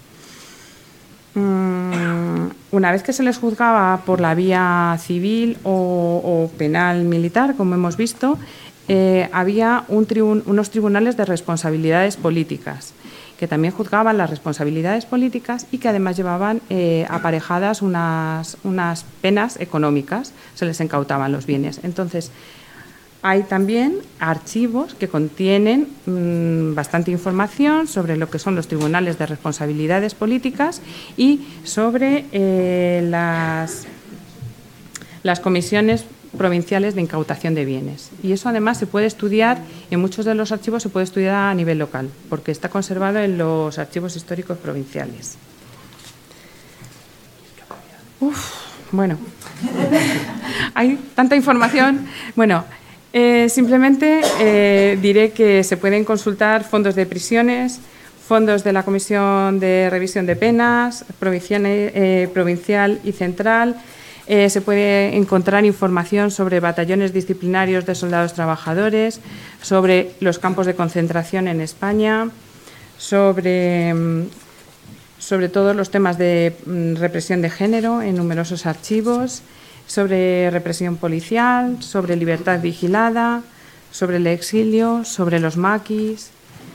Una vez que se les juzgaba por la vía civil o penal militar, como hemos visto, había unos tribunales de responsabilidades políticas que también juzgaban las responsabilidades políticas y que además llevaban aparejadas unas penas económicas, se les incautaban los bienes. Entonces, hay también archivos que contienen bastante información sobre lo que son los tribunales de responsabilidades políticas y sobre las comisiones provinciales de incautación de bienes. Y eso además se puede estudiar, en muchos de los archivos se puede estudiar a nivel local, porque está conservado en los archivos históricos provinciales. Bueno, hay tanta información. Bueno, simplemente diré que se pueden consultar fondos de prisiones, fondos de la Comisión de Revisión de Penas, provincial y central. Se puede encontrar información sobre batallones disciplinarios de soldados trabajadores, sobre los campos de concentración en España, sobre todos los temas de represión de género en numerosos archivos, sobre represión policial, sobre libertad vigilada, sobre el exilio, sobre los maquis,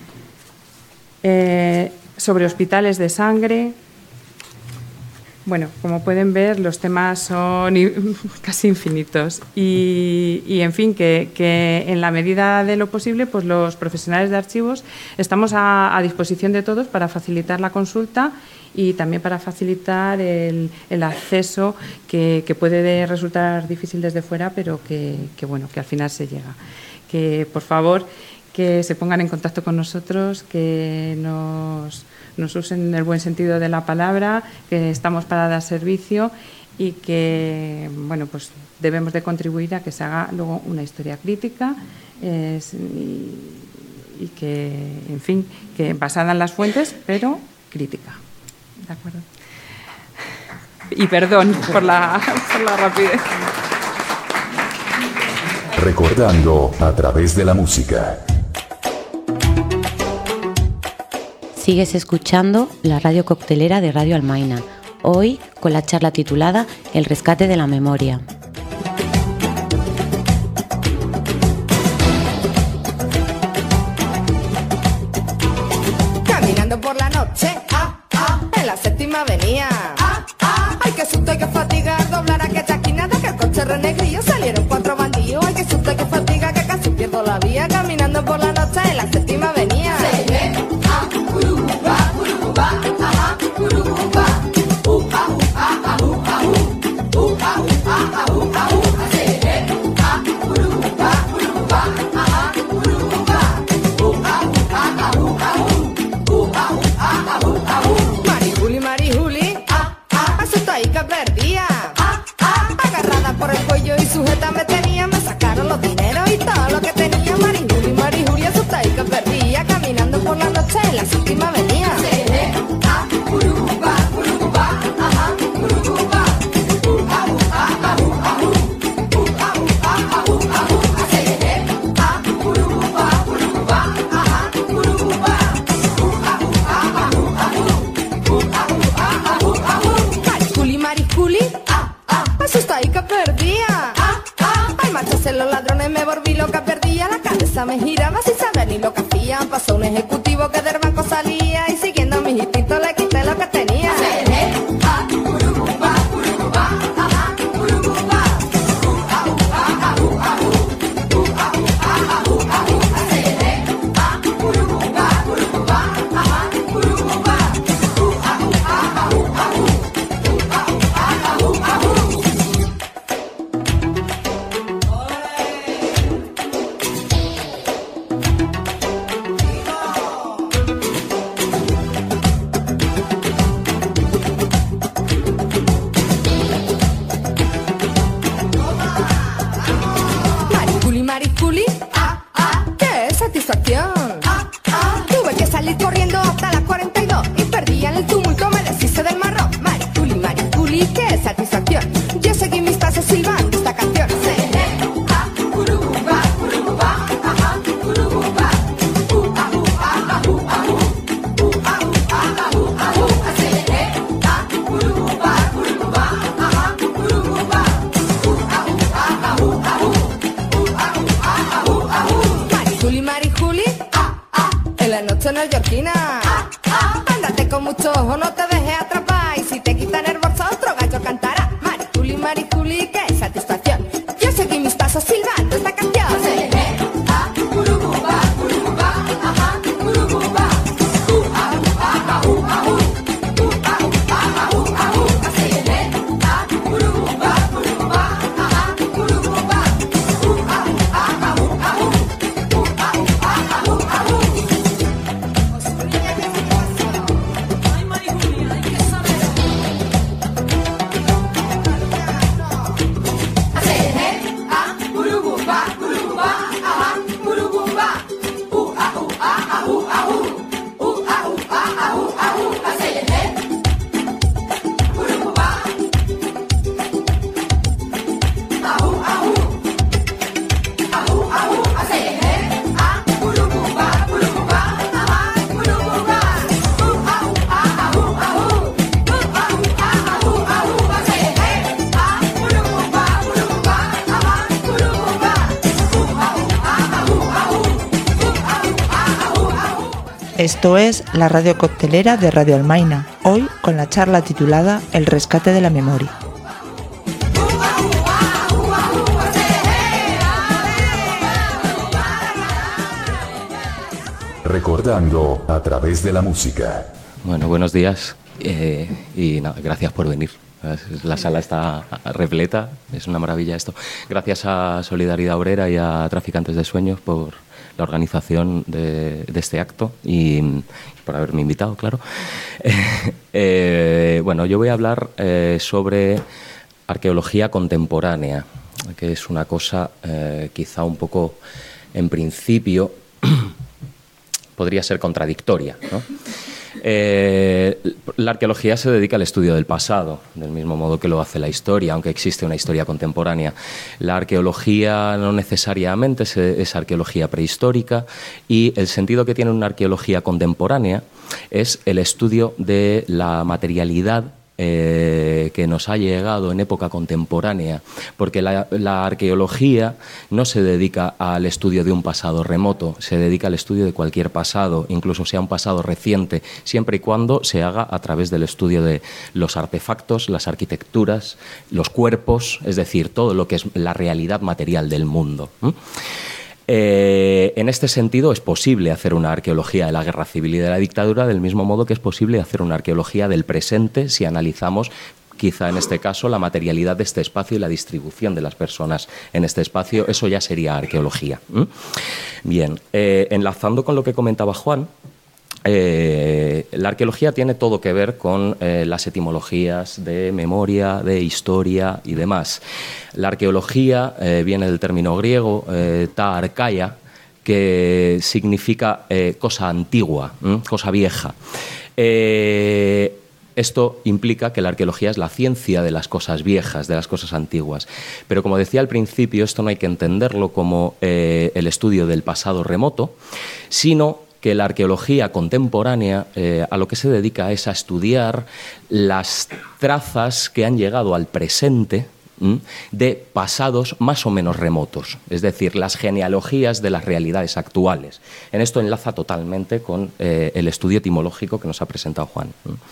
sobre hospitales de sangre. Bueno, como pueden ver, los temas son casi infinitos y en fin, que en la medida de lo posible, pues los profesionales de archivos estamos a disposición de todos para facilitar la consulta y también para facilitar el acceso que puede resultar difícil desde fuera, pero que bueno, que al final se llega. Que, por favor, que se pongan en contacto con nosotros, que nos usen en el buen sentido de la palabra, que estamos para dar servicio y que, bueno, pues debemos de contribuir a que se haga luego una historia crítica y que, en fin, que basada en las fuentes, pero crítica. ¿De acuerdo? Y perdón por la rapidez. Recordando a través de la música. Sigues escuchando la radio coctelera de Radio Almaina, hoy con la charla titulada El rescate de la memoria. Caminando por la noche, en la séptima avenida. Ay, qué susto, hay que fatigar, doblar a que chaquinada, que el coche renegrillo salieron 4 bandidos. Ay, qué susto, hay que fatigar, que casi pierdo la vía. Caminando por la noche en la séptima avenida. neoyorquina. Ándate con mucho ojo, no te dejes atrapar. Y si te quitan el bolso, otro gallo cantará. Mariculi, mariculi, qué satisfacción. Yo seguí mis pasos silbando esta canción. Esto es la radio coctelera de Radio Almaina, hoy con la charla titulada El rescate de la memoria. Recordando a través de la música. Bueno, buenos días y nada, gracias por venir. La sala está repleta, es una maravilla esto. Gracias a Solidaridad Obrera y a Traficantes de Sueños por la organización de este acto y por haberme invitado, claro. Bueno, yo voy a hablar sobre arqueología contemporánea, que es una cosa quizá un poco, en principio, podría ser contradictoria, ¿no? La arqueología se dedica al estudio del pasado, del mismo modo que lo hace la historia, aunque existe una historia contemporánea. La arqueología no necesariamente es arqueología prehistórica, y el sentido que tiene una arqueología contemporánea es el estudio de la materialidad que nos ha llegado en época contemporánea, porque la arqueología no se dedica al estudio de un pasado remoto, se dedica al estudio de cualquier pasado, incluso sea un pasado reciente, siempre y cuando se haga a través del estudio de los artefactos, las arquitecturas, los cuerpos, es decir, todo lo que es la realidad material del mundo. En este sentido es posible hacer una arqueología de la guerra civil y de la dictadura, del mismo modo que es posible hacer una arqueología del presente si analizamos, quizá en este caso, la materialidad de este espacio y la distribución de las personas en este espacio. Eso ya sería arqueología. Bien, enlazando con lo que comentaba Juan, la arqueología tiene todo que ver con las etimologías de memoria, de historia y demás. La arqueología viene del término griego ta arcaia, que significa cosa antigua, cosa vieja. Esto implica que la arqueología es la ciencia de las cosas viejas, de las cosas antiguas. Pero como decía al principio, esto no hay que entenderlo como el estudio del pasado remoto, sino que la arqueología contemporánea a lo que se dedica es a estudiar las trazas que han llegado al presente de pasados más o menos remotos, es decir, las genealogías de las realidades actuales. En esto enlaza totalmente con el estudio etimológico que nos ha presentado Juan.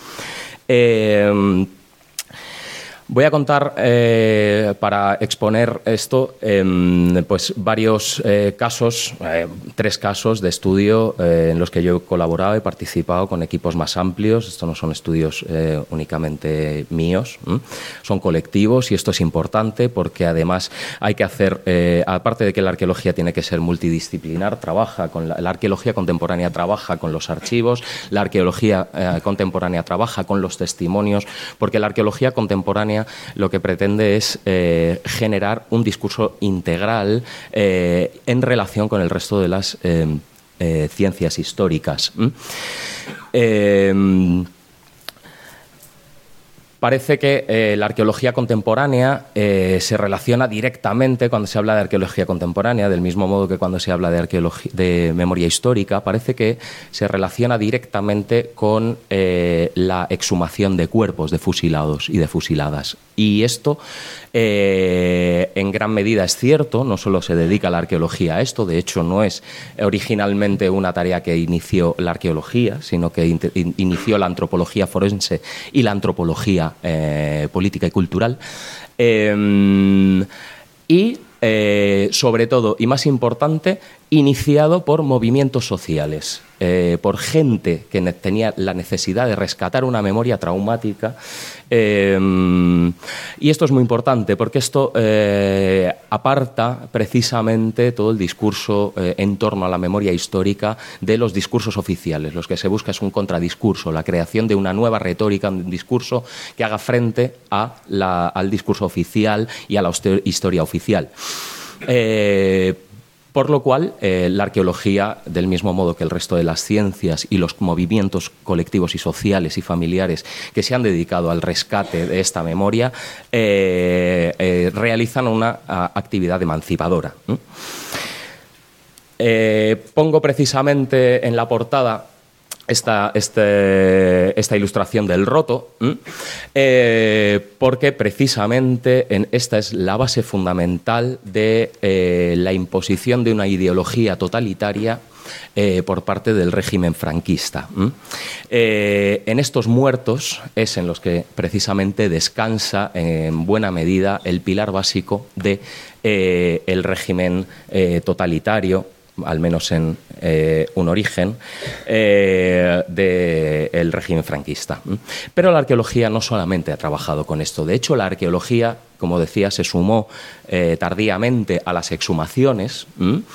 Voy a contar, para exponer esto, pues varios casos, 3 casos de estudio en los que yo he colaborado, he participado con equipos más amplios. Esto no son estudios únicamente míos, son colectivos, y esto es importante porque además hay que hacer, aparte de que la arqueología tiene que ser multidisciplinar, trabaja con la arqueología contemporánea trabaja con los archivos, la arqueología contemporánea trabaja con los testimonios, porque la arqueología contemporánea lo que pretende es generar un discurso integral en relación con el resto de las ciencias parece que la arqueología contemporánea se relaciona directamente, cuando se habla de arqueología contemporánea, del mismo modo que cuando se habla de memoria histórica, parece que se relaciona directamente con la exhumación de cuerpos de fusilados y de fusiladas. Y esto en gran medida es cierto, no solo se dedica la arqueología a esto, de hecho no es originalmente una tarea que inició la arqueología, sino que inició la antropología forense y la antropología política y cultural. Sobre todo, y más importante, iniciado por movimientos sociales, por gente que tenía la necesidad de rescatar una memoria traumática. Y esto es muy importante porque esto aparta precisamente todo el discurso en torno a la memoria histórica de los discursos oficiales. Lo que se busca es un contradiscurso, la creación de una nueva retórica, un discurso que haga frente al discurso oficial y a la historia oficial. Por lo cual, la arqueología, del mismo modo que el resto de las ciencias y los movimientos colectivos y sociales y familiares que se han dedicado al rescate de esta memoria, realizan una actividad emancipadora. Pongo precisamente en la portada esta ilustración del roto, porque precisamente esta es la base fundamental de la imposición de una ideología totalitaria por parte del régimen franquista. En estos muertos es en los que precisamente descansa en buena medida el pilar básico de el régimen totalitario, al menos en un origen, del régimen franquista. Pero la arqueología no solamente ha trabajado con esto. De hecho, la arqueología, como decía, se sumó tardíamente a las exhumaciones.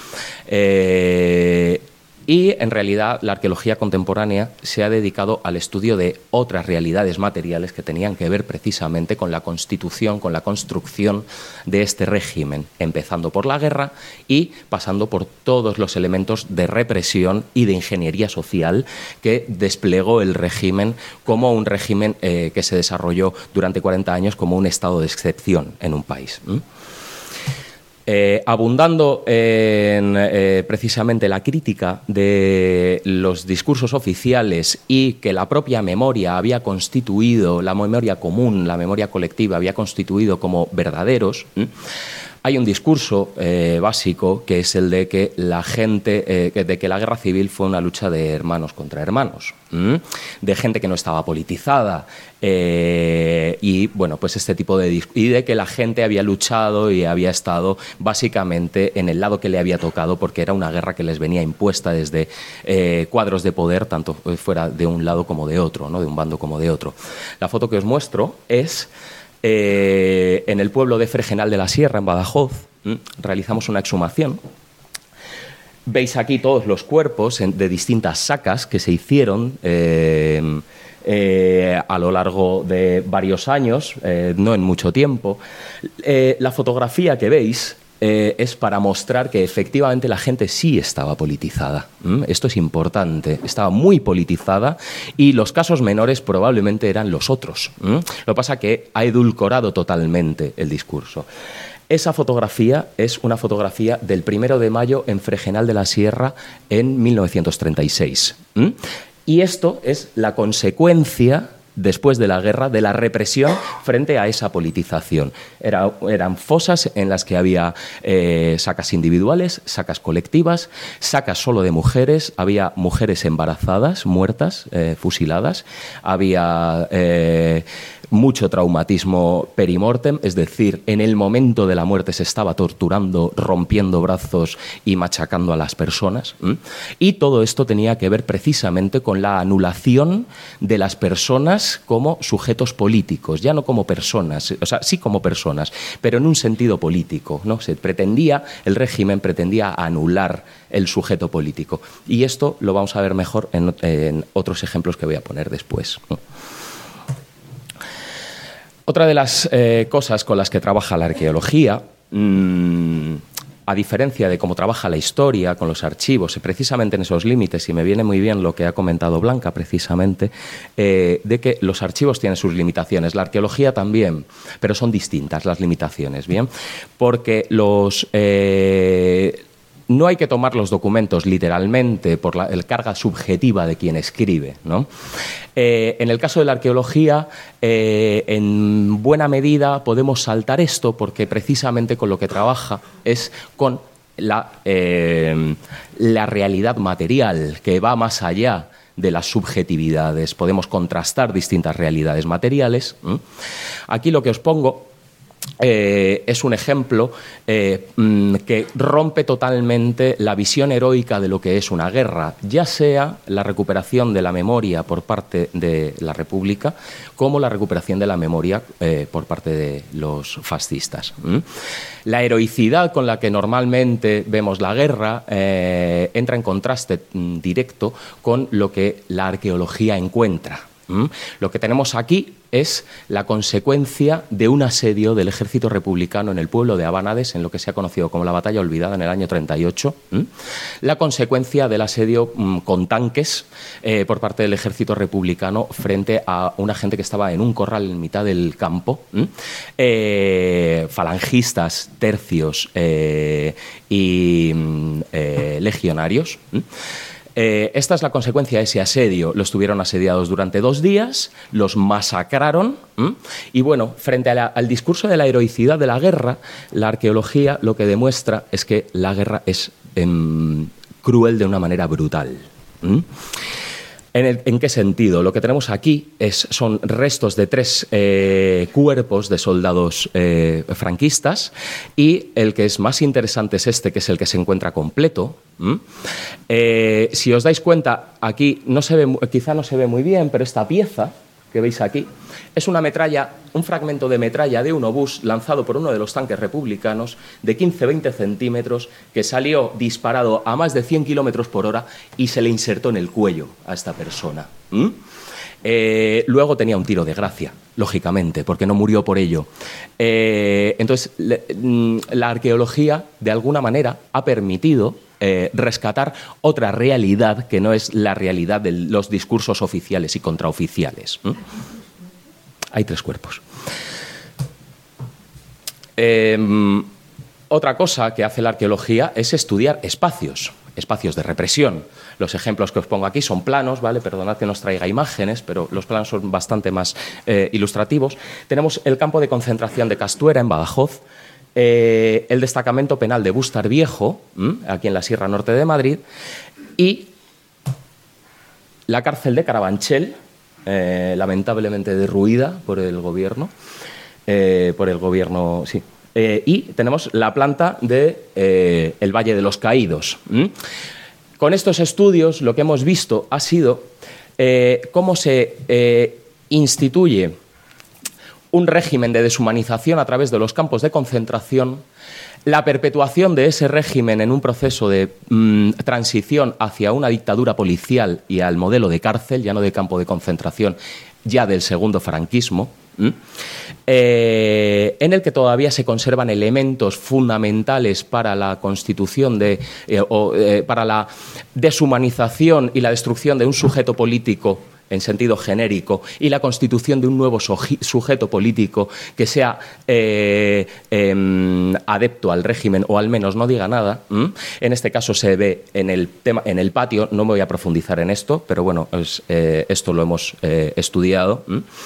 Y, en realidad, la arqueología contemporánea se ha dedicado al estudio de otras realidades materiales que tenían que ver precisamente con la constitución, con la construcción de este régimen, empezando por la guerra y pasando por todos los elementos de represión y de ingeniería social que desplegó el régimen como un régimen que se desarrolló durante 40 años como un estado de excepción en un país. Abundando en precisamente la crítica de los discursos oficiales y que la propia memoria había constituido, la memoria común, la memoria colectiva había constituido como verdaderos, hay un discurso básico que es el de que la guerra civil fue una lucha de hermanos contra hermanos, de gente que no estaba politizada, y bueno, pues este tipo de y de que la gente había luchado y había estado básicamente en el lado que le había tocado, porque era una guerra que les venía impuesta desde cuadros de poder, tanto fuera de un lado como de otro, ¿no? De un bando como de otro. La foto que os muestro es en el pueblo de Fregenal de la Sierra, en Badajoz. Realizamos una exhumación. Veis aquí todos los cuerpos de distintas sacas que se hicieron a lo largo de varios años, no en mucho tiempo. La fotografía que veis es para mostrar que efectivamente la gente sí estaba politizada. Esto es importante, estaba muy politizada y los casos menores probablemente eran los otros. Lo que pasa es que ha edulcorado totalmente el discurso. Esa fotografía es una fotografía del 1 de mayo en Fregenal de la Sierra en 1936. Y esto es la consecuencia, después de la guerra, de la represión frente a esa politización. Eran fosas en las que había sacas individuales, sacas colectivas, sacas solo de mujeres, había mujeres embarazadas, muertas, fusiladas, había mucho traumatismo perimortem, es decir, en el momento de la muerte se estaba torturando, rompiendo brazos y machacando a las personas. Y todo esto tenía que ver precisamente con la anulación de las personas como sujetos políticos, ya no como personas, o sea, sí como personas, pero en un sentido político, ¿no? El régimen pretendía anular el sujeto político. Y esto lo vamos a ver mejor en otros ejemplos que voy a poner después. Otra de las cosas con las que trabaja la arqueología, a diferencia de cómo trabaja la historia con los archivos, precisamente en esos límites, y me viene muy bien lo que ha comentado Blanca precisamente, de que los archivos tienen sus limitaciones, la arqueología también, pero son distintas las limitaciones, ¿bien? Porque no hay que tomar los documentos literalmente por la carga subjetiva de quien escribe, ¿no? En el caso de la arqueología, en buena medida podemos saltar esto porque precisamente con lo que trabaja es con la realidad material, que va más allá de las subjetividades. Podemos contrastar distintas realidades materiales. Aquí lo que os pongo es un ejemplo que rompe totalmente la visión heroica de lo que es una guerra, ya sea la recuperación de la memoria por parte de la República como la recuperación de la memoria por parte de los fascistas. La heroicidad con la que normalmente vemos la guerra entra en contraste directo con lo que la arqueología encuentra. Lo que tenemos aquí es la consecuencia de un asedio del ejército republicano en el pueblo de Abanades, en lo que se ha conocido como la batalla olvidada en el año 38, la consecuencia del asedio con tanques por parte del ejército republicano frente a una gente que estaba en un corral en mitad del campo, falangistas, tercios y legionarios. Esta es la consecuencia de ese asedio. Los tuvieron asediados durante 2 días, los masacraron y, bueno, frente al discurso de la heroicidad de la guerra, la arqueología lo que demuestra es que la guerra es cruel de una manera brutal. ¿En qué sentido? Lo que tenemos aquí son restos de 3 cuerpos de soldados franquistas y el que es más interesante es este, que es el que se encuentra completo. Si os dais cuenta, aquí quizá no se ve muy bien, pero esta pieza que veis aquí es una metralla, un fragmento de metralla de un obús lanzado por uno de los tanques republicanos de 15-20 centímetros que salió disparado a más de 100 kilómetros por hora y se le insertó en el cuello a esta persona. Luego tenía un tiro de gracia, lógicamente, porque no murió por ello. Entonces, la arqueología, de alguna manera, ha permitido rescatar otra realidad que no es la realidad de los discursos oficiales y contraoficiales. Hay 3 cuerpos. Otra cosa que hace la arqueología es estudiar espacios de represión. Los ejemplos que os pongo aquí son planos, ¿vale? Perdonad que no os traiga imágenes, pero los planos son bastante más ilustrativos. Tenemos el campo de concentración de Castuera, en Badajoz, el destacamento penal de Bústar Viejo, aquí en la Sierra Norte de Madrid, y la cárcel de Carabanchel, lamentablemente derruida por el gobierno, sí. Y tenemos la planta de el Valle de los Caídos. Con estos estudios lo que hemos visto ha sido cómo se instituye un régimen de deshumanización a través de los campos de concentración, la perpetuación de ese régimen en un proceso de transición hacia una dictadura policial y al modelo de cárcel, ya no de campo de concentración, ya del segundo franquismo, en el que todavía se conservan elementos fundamentales para la constitución para la deshumanización y la destrucción de un sujeto político en sentido genérico y la constitución de un nuevo sujeto político que sea adepto al régimen o al menos no diga nada. En este caso se ve en el patio, no me voy a profundizar en esto, pero bueno, esto lo hemos estudiado.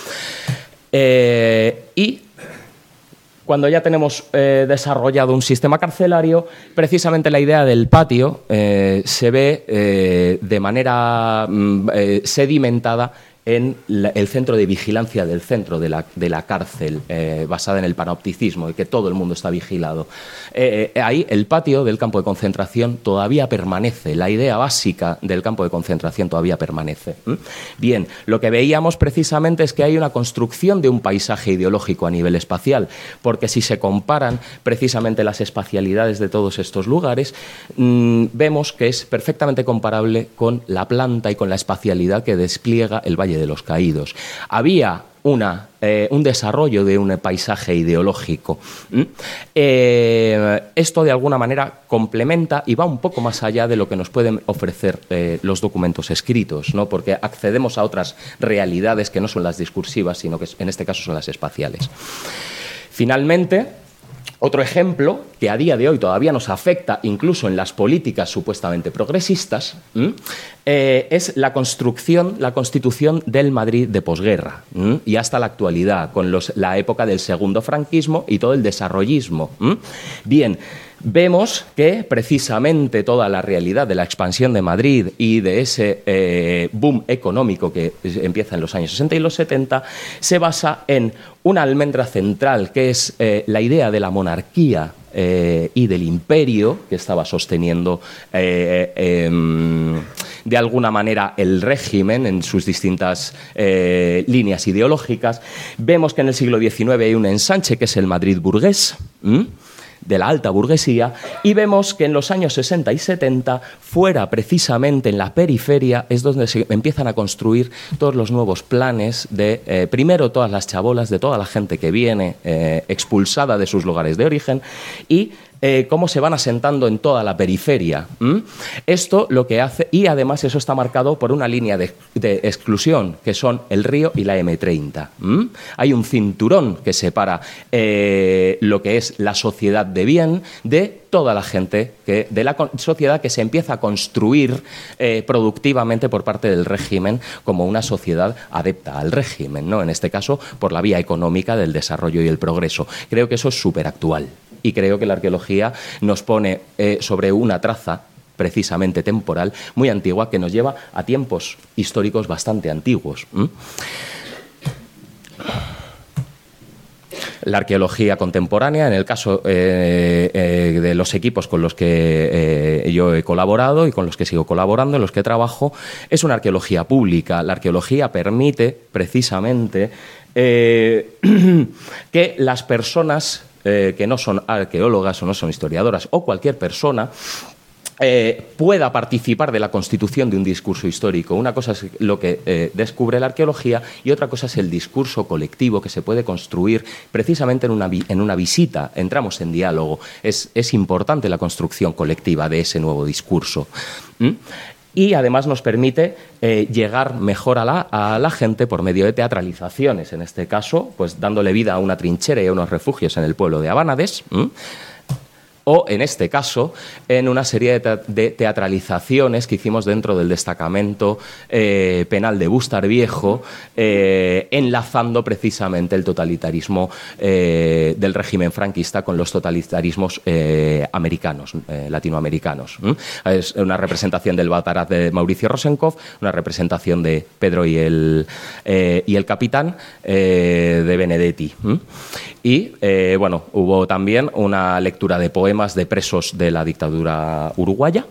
Y cuando ya tenemos desarrollado un sistema carcelario, precisamente la idea del patio se ve de manera sedimentada en el centro de vigilancia del centro de la cárcel, basada en el panopticismo, de que todo el mundo está vigilado. Ahí el patio del campo de concentración todavía permanece, la idea básica del campo de concentración todavía permanece. Bien, lo que veíamos precisamente es que hay una construcción de un paisaje ideológico a nivel espacial, porque si se comparan precisamente las espacialidades de todos estos lugares, vemos que es perfectamente comparable con la planta y con la espacialidad que despliega el Valle Valle de los Caídos. Había un desarrollo de un paisaje ideológico. Esto de alguna manera complementa y va un poco más allá de lo que nos pueden ofrecer los documentos escritos, ¿no? Porque accedemos a otras realidades que no son las discursivas, sino que en este caso son las espaciales. Finalmente, otro ejemplo que a día de hoy todavía nos afecta, incluso en las políticas supuestamente progresistas, es la constitución del Madrid de posguerra y hasta la actualidad, con la época del segundo franquismo y todo el desarrollismo. Bien, vemos que precisamente toda la realidad de la expansión de Madrid y de ese boom económico que empieza en los años 60 y los 70 se basa en una almendra central, que es la idea de la monarquía y del imperio que estaba sosteniendo de alguna manera el régimen en sus distintas líneas ideológicas. Vemos que en el siglo XIX hay un ensanche que es el Madrid burgués, de la alta burguesía, y vemos que en los años 60 y 70, fuera precisamente en la periferia, es donde se empiezan a construir todos los nuevos planes de, primero, todas las chabolas, de toda la gente que viene expulsada de sus lugares de origen, y cómo se van asentando en toda la periferia. Esto lo que hace, y además eso está marcado por una línea de exclusión, que son el río y la M30. Hay un cinturón que separa lo que es la sociedad de bien de toda la gente, de la sociedad que se empieza a construir productivamente por parte del régimen como una sociedad adepta al régimen, ¿no? En este caso, por la vía económica del desarrollo y el progreso. Creo que eso es súper actual. Y creo que la arqueología nos pone sobre una traza precisamente temporal muy antigua que nos lleva a tiempos históricos bastante antiguos. La arqueología contemporánea, en el caso de los equipos con los que yo he colaborado y con los que sigo colaborando, en los que trabajo, es una arqueología pública. La arqueología permite precisamente que las personas que no son arqueólogas o no son historiadoras o cualquier persona pueda participar de la constitución de un discurso histórico. Una cosa es lo que descubre la arqueología y otra cosa es el discurso colectivo que se puede construir precisamente en una visita. Entramos en diálogo. Es importante la construcción colectiva de ese nuevo discurso. Y además nos permite llegar mejor a la gente por medio de teatralizaciones, en este caso, pues dándole vida a una trinchera y a unos refugios en el pueblo de Abánades, o en este caso en una serie de teatralizaciones que hicimos dentro del destacamento penal de Bústar Viejo, enlazando precisamente el totalitarismo del régimen franquista con los totalitarismos americanos, latinoamericanos. Es una representación del Bataraz de Mauricio Rosenkopf, una representación de Pedro y el Capitán de Benedetti. Y, bueno, hubo también una lectura de poemas de presos de la dictadura uruguaya,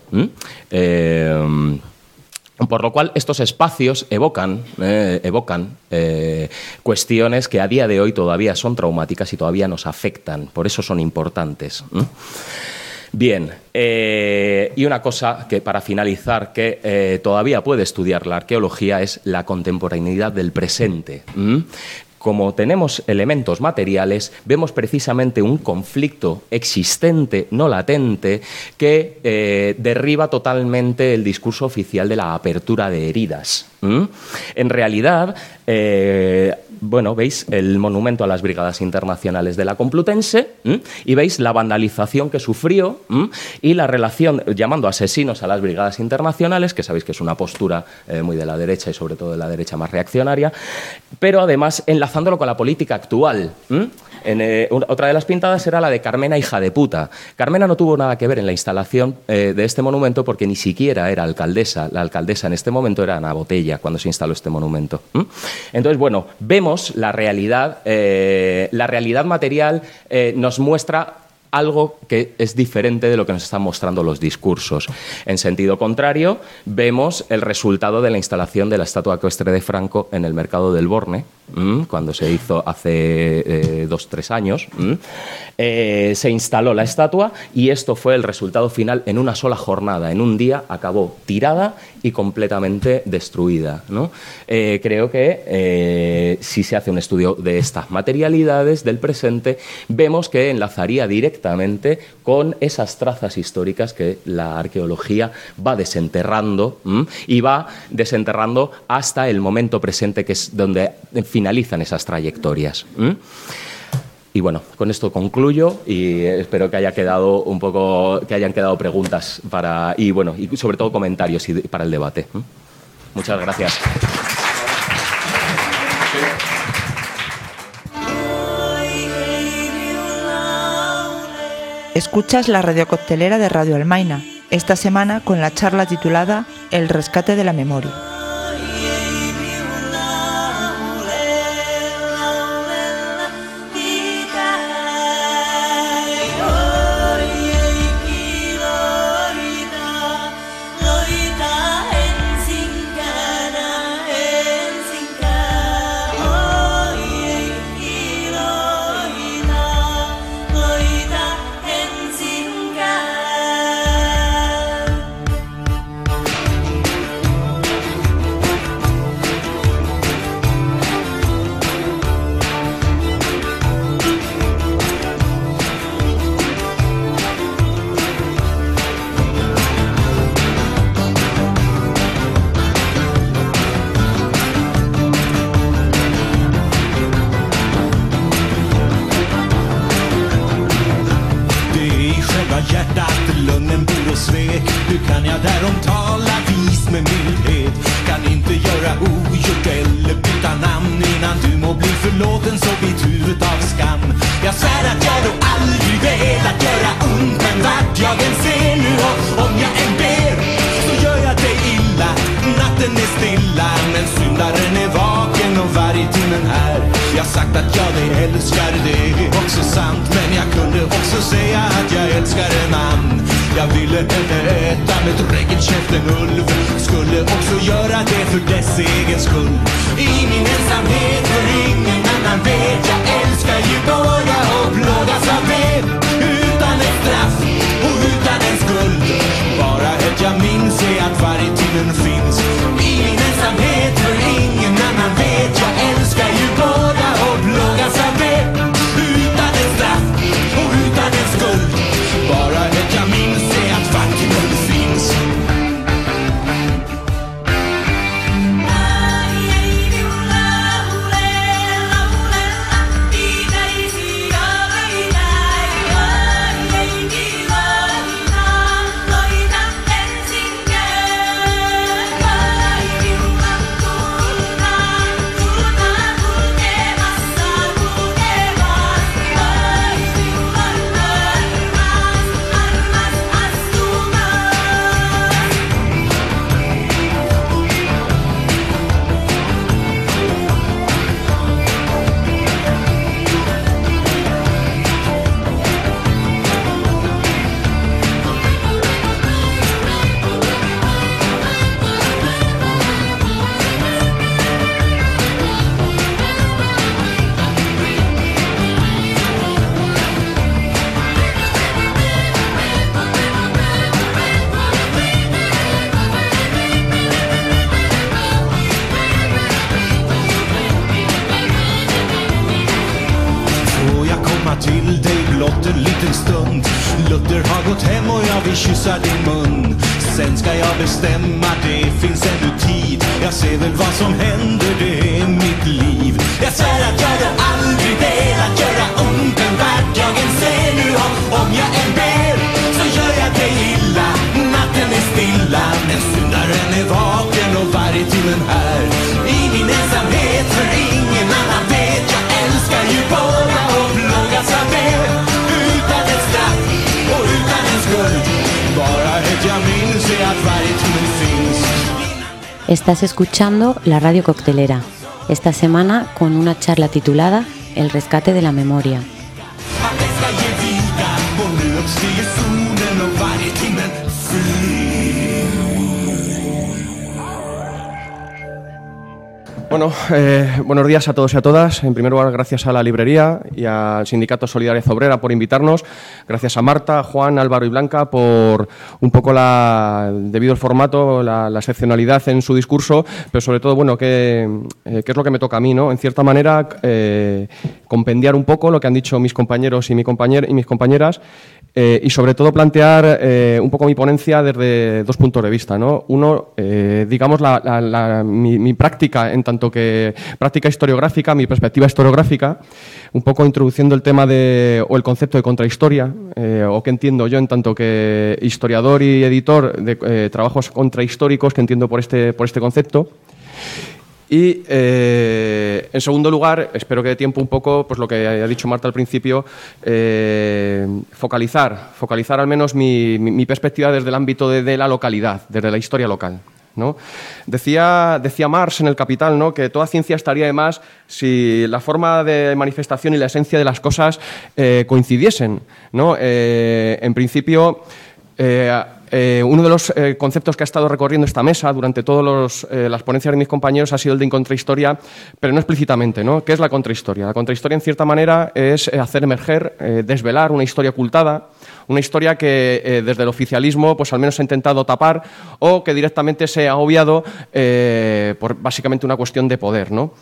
por lo cual estos espacios evocan cuestiones que a día de hoy todavía son traumáticas y todavía nos afectan, por eso son importantes. Bien, y una cosa que para finalizar que todavía puede estudiar la arqueología es la contemporaneidad del presente. Como tenemos elementos materiales, vemos precisamente un conflicto existente, no latente, que derriba totalmente el discurso oficial de la apertura de heridas. En realidad, bueno, veis el monumento a las Brigadas Internacionales de la Complutense y veis la vandalización que sufrió y la relación, llamando asesinos a las Brigadas Internacionales, que sabéis que es una postura muy de la derecha y sobre todo de la derecha más reaccionaria, pero además enlazándolo con la política actual. Otra de las pintadas era la de Carmena, hija de puta. Carmena no tuvo nada que ver en la instalación de este monumento porque ni siquiera era alcaldesa. La alcaldesa en este momento era Ana Botella cuando se instaló este monumento. Entonces, bueno, vemos la realidad material nos muestra algo que es diferente de lo que nos están mostrando los discursos. En sentido contrario, vemos el resultado de la instalación de la estatua ecuestre de Franco en el mercado del Borne, cuando se hizo hace 2-3 años. Se instaló la estatua y esto fue el resultado final en una sola jornada. En un día acabó tirada y completamente destruida, ¿no? Creo que si se hace un estudio de estas materialidades del presente, vemos que enlazaría directamente con esas trazas históricas que la arqueología va desenterrando y va desenterrando hasta el momento presente, que es donde finalizan esas trayectorias. Y bueno, con esto concluyo y espero que haya quedado un poco, que hayan quedado preguntas para y sobre todo comentarios para el debate. Muchas gracias. Escuchas la radio coctelera de Radio Almaina, esta semana con la charla titulada El rescate de la memoria. Estás escuchando la radio coctelera, esta semana con una charla titulada El rescate de la memoria. See you soon in the body demon free. Bueno, buenos días a todos y a todas. En primer lugar, gracias a la librería y al Sindicato Solidaridad Obrera por invitarnos. Gracias a Marta, Juan, Álvaro y Blanca por un poco debido al formato, la excepcionalidad en su discurso, pero sobre todo, bueno, qué es lo que me toca a mí, ¿no? En cierta manera, compendiar un poco lo que han dicho mis compañeros y mis compañeras y sobre todo plantear un poco mi ponencia desde dos puntos de vista, ¿no? Uno, digamos, mi práctica en tanto que práctica historiográfica, mi perspectiva historiográfica, un poco introduciendo el tema o el concepto de contrahistoria, o que entiendo yo en tanto que historiador y editor de trabajos contrahistóricos que entiendo por este concepto. Y, en segundo lugar, espero que dé tiempo un poco, pues lo que ha dicho Marta al principio, focalizar al menos mi perspectiva desde el ámbito de la localidad, desde la historia local, ¿no? Decía Marx en El Capital, ¿no?, que toda ciencia estaría de más si la forma de manifestación y la esencia de las cosas coincidiesen, ¿no? En principio, uno de los conceptos que ha estado recorriendo esta mesa durante todas las ponencias de mis compañeros ha sido el de contrahistoria, pero no explícitamente, ¿no? ¿Qué es la contrahistoria? La contrahistoria, en cierta manera, es hacer emerger, desvelar una historia ocultada, una historia que desde el oficialismo pues al menos ha intentado tapar o que directamente se ha obviado por básicamente una cuestión de poder, ¿no?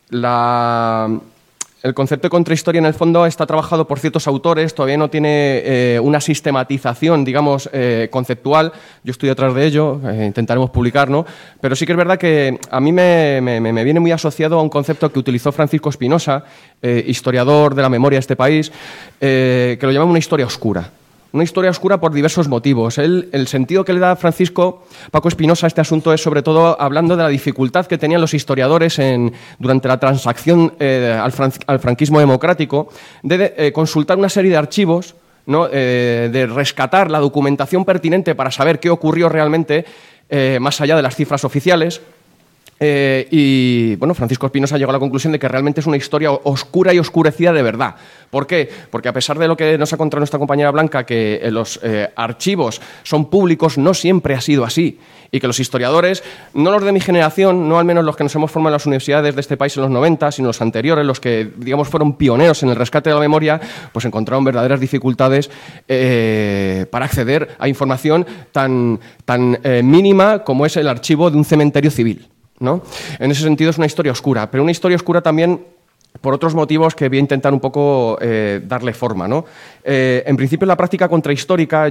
El concepto de contrahistoria, en el fondo, está trabajado por ciertos autores, todavía no tiene una sistematización, digamos, conceptual. Yo estoy detrás de ello, intentaremos publicar, ¿no? Pero sí que es verdad que a mí me viene muy asociado a un concepto que utilizó Francisco Espinosa, historiador de la memoria de este país, que lo llama una historia oscura. Una historia oscura por diversos motivos. El sentido que le da Paco Espinosa a este asunto es sobre todo hablando de la dificultad que tenían los historiadores durante la transacción al franquismo democrático de consultar una serie de archivos, ¿no? De rescatar la documentación pertinente para saber qué ocurrió realmente más allá de las cifras oficiales. Y bueno, Francisco Espinosa llegó a la conclusión de que realmente es una historia oscura y oscurecida de verdad. ¿Por qué? Porque a pesar de lo que nos ha contado nuestra compañera Blanca, que los archivos son públicos, no siempre ha sido así. Y que los historiadores, no los de mi generación, no al menos los que nos hemos formado en las universidades de este país en los 90, sino los anteriores, los que, digamos, fueron pioneros en el rescate de la memoria, pues encontraron verdaderas dificultades para acceder a información tan mínima como es el archivo de un cementerio civil, ¿no? En ese sentido es una historia oscura, pero una historia oscura también por otros motivos que voy a intentar un poco darle forma, ¿no? En principio, la práctica contrahistórica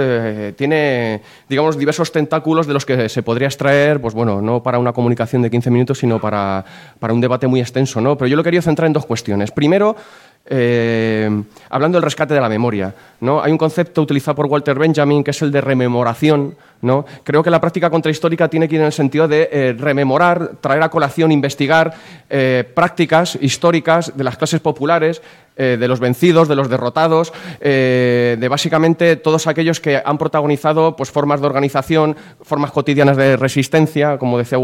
tiene, digamos, diversos tentáculos de los que se podría extraer, pues bueno, no para una comunicación de 15 minutos, sino para un debate muy extenso, ¿no? Pero yo lo quería centrar en dos cuestiones. Primero, hablando del rescate de la memoria, ¿no? Hay un concepto utilizado por Walter Benjamin que es el de rememoración, ¿no? Creo que la práctica contrahistórica tiene que ir en el sentido de rememorar, traer a colación, investigar prácticas históricas de las clases populares, de los vencidos, de los derrotados, de básicamente todos aquellos que han protagonizado pues, formas de organización, formas cotidianas de resistencia, como decía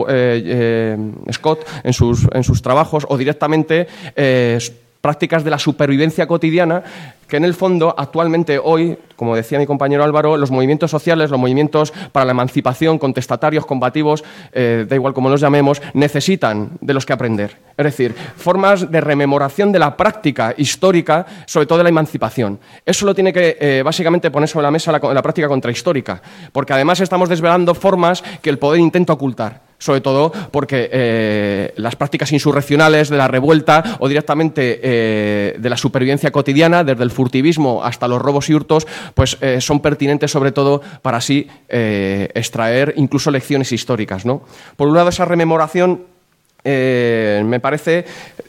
Scott en sus trabajos, o directamente prácticas de la supervivencia cotidiana, que en el fondo, actualmente hoy, como decía mi compañero Álvaro, los movimientos sociales, los movimientos para la emancipación, contestatarios, combativos, da igual como los llamemos, necesitan de los que aprender. Es decir, formas de rememoración de la práctica histórica, sobre todo de la emancipación. Eso lo tiene que básicamente poner sobre la mesa la práctica contrahistórica, porque además estamos desvelando formas que el poder intenta ocultar. Sobre todo porque las prácticas insurreccionales de la revuelta o directamente de la supervivencia cotidiana, desde el furtivismo hasta los robos y hurtos, pues son pertinentes sobre todo para así extraer incluso lecciones históricas, ¿no? Por un lado, esa rememoración me parece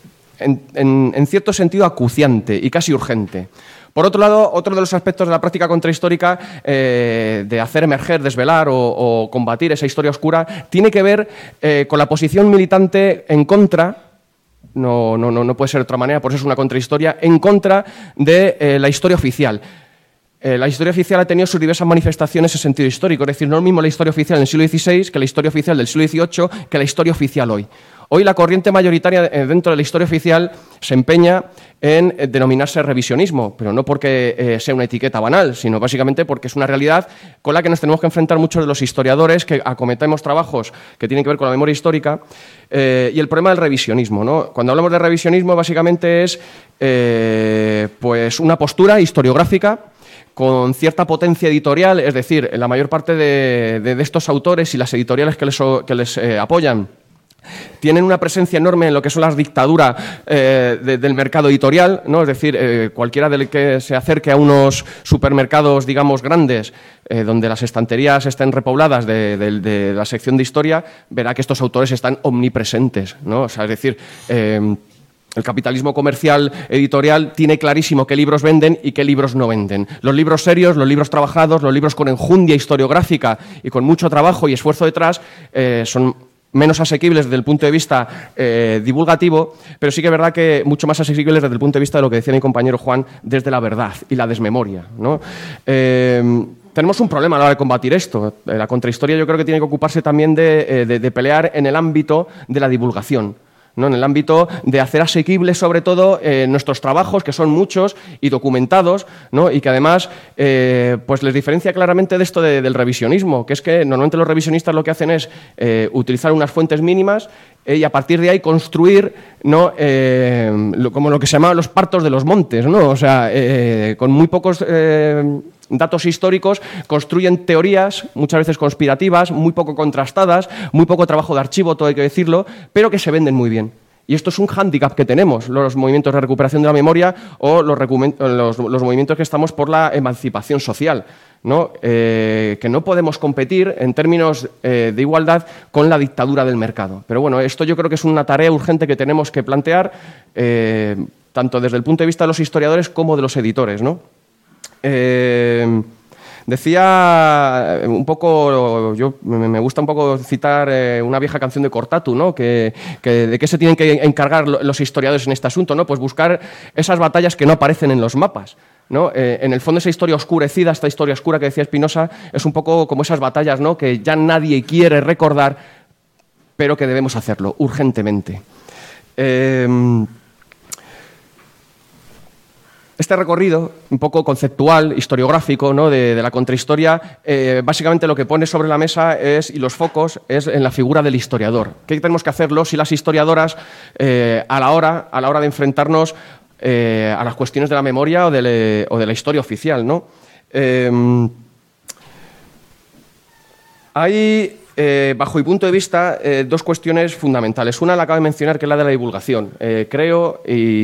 en cierto sentido acuciante y casi urgente. Por otro lado, otro de los aspectos de la práctica contrahistórica de hacer emerger, desvelar o combatir esa historia oscura tiene que ver con la posición militante en contra, no puede ser de otra manera, por eso es una contrahistoria, en contra de la historia oficial. La historia oficial ha tenido sus diversas manifestaciones en sentido histórico, es decir, no es lo mismo la historia oficial del siglo XVI que la historia oficial del siglo XVIII que la historia oficial hoy. Hoy la corriente mayoritaria dentro de la historia oficial se empeña en denominarse revisionismo, pero no porque sea una etiqueta banal, sino básicamente porque es una realidad con la que nos tenemos que enfrentar muchos de los historiadores que acometemos trabajos que tienen que ver con la memoria histórica, y el problema del revisionismo, ¿no? Cuando hablamos de revisionismo, básicamente es pues una postura historiográfica con cierta potencia editorial, es decir, la mayor parte de estos autores y las editoriales que les apoyan tienen una presencia enorme en lo que son las dictaduras del mercado editorial, ¿no? Es decir, cualquiera del que se acerque a unos supermercados, digamos, grandes, donde las estanterías estén repobladas de la sección de historia, verá que estos autores están omnipresentes, ¿no? O sea, es decir, el capitalismo comercial editorial tiene clarísimo qué libros venden y qué libros no venden. Los libros serios, los libros trabajados, los libros con enjundia historiográfica y con mucho trabajo y esfuerzo detrás son menos asequibles desde el punto de vista divulgativo, pero sí que es verdad que mucho más asequibles desde el punto de vista de lo que decía mi compañero Juan, desde la verdad y la desmemoria, ¿no? Tenemos un problema a la hora de combatir esto. La contrahistoria yo creo que tiene que ocuparse también de pelear en el ámbito de la divulgación, ¿no? En el ámbito de hacer asequibles, sobre todo, nuestros trabajos, que son muchos y documentados, ¿no? Y que además pues les diferencia claramente de esto del revisionismo, que es que normalmente los revisionistas lo que hacen es utilizar unas fuentes mínimas y a partir de ahí construir, ¿no? Como lo que se llama los partos de los montes, ¿no? O sea, con muy pocos datos históricos construyen teorías, muchas veces conspirativas, muy poco contrastadas, muy poco trabajo de archivo, todo hay que decirlo, pero que se venden muy bien. Y esto es un hándicap que tenemos, los movimientos de recuperación de la memoria o los movimientos que estamos por la emancipación social, ¿no? Que no podemos competir en términos de igualdad con la dictadura del mercado. Pero bueno, esto yo creo que es una tarea urgente que tenemos que plantear, tanto desde el punto de vista de los historiadores como de los editores, ¿no? Decía un poco, me gusta un poco citar una vieja canción de Cortatu, ¿no? Que de qué se tienen que encargar los historiadores en este asunto, ¿no? Pues buscar esas batallas que no aparecen en los mapas, ¿no? En el fondo esa historia oscurecida, esta historia oscura que decía Spinoza, es un poco como esas batallas, ¿no? Que ya nadie quiere recordar, pero que debemos hacerlo urgentemente. Este recorrido, un poco conceptual, historiográfico, ¿no? de la contrahistoria, básicamente lo que pone sobre la mesa y los focos es en la figura del historiador. ¿Qué tenemos que hacer los y las historiadoras a la hora de enfrentarnos a las cuestiones de la memoria o de la historia oficial, ¿no? Hay, bajo mi punto de vista, dos cuestiones fundamentales. Una la acabo de mencionar, que es la de la divulgación. Creo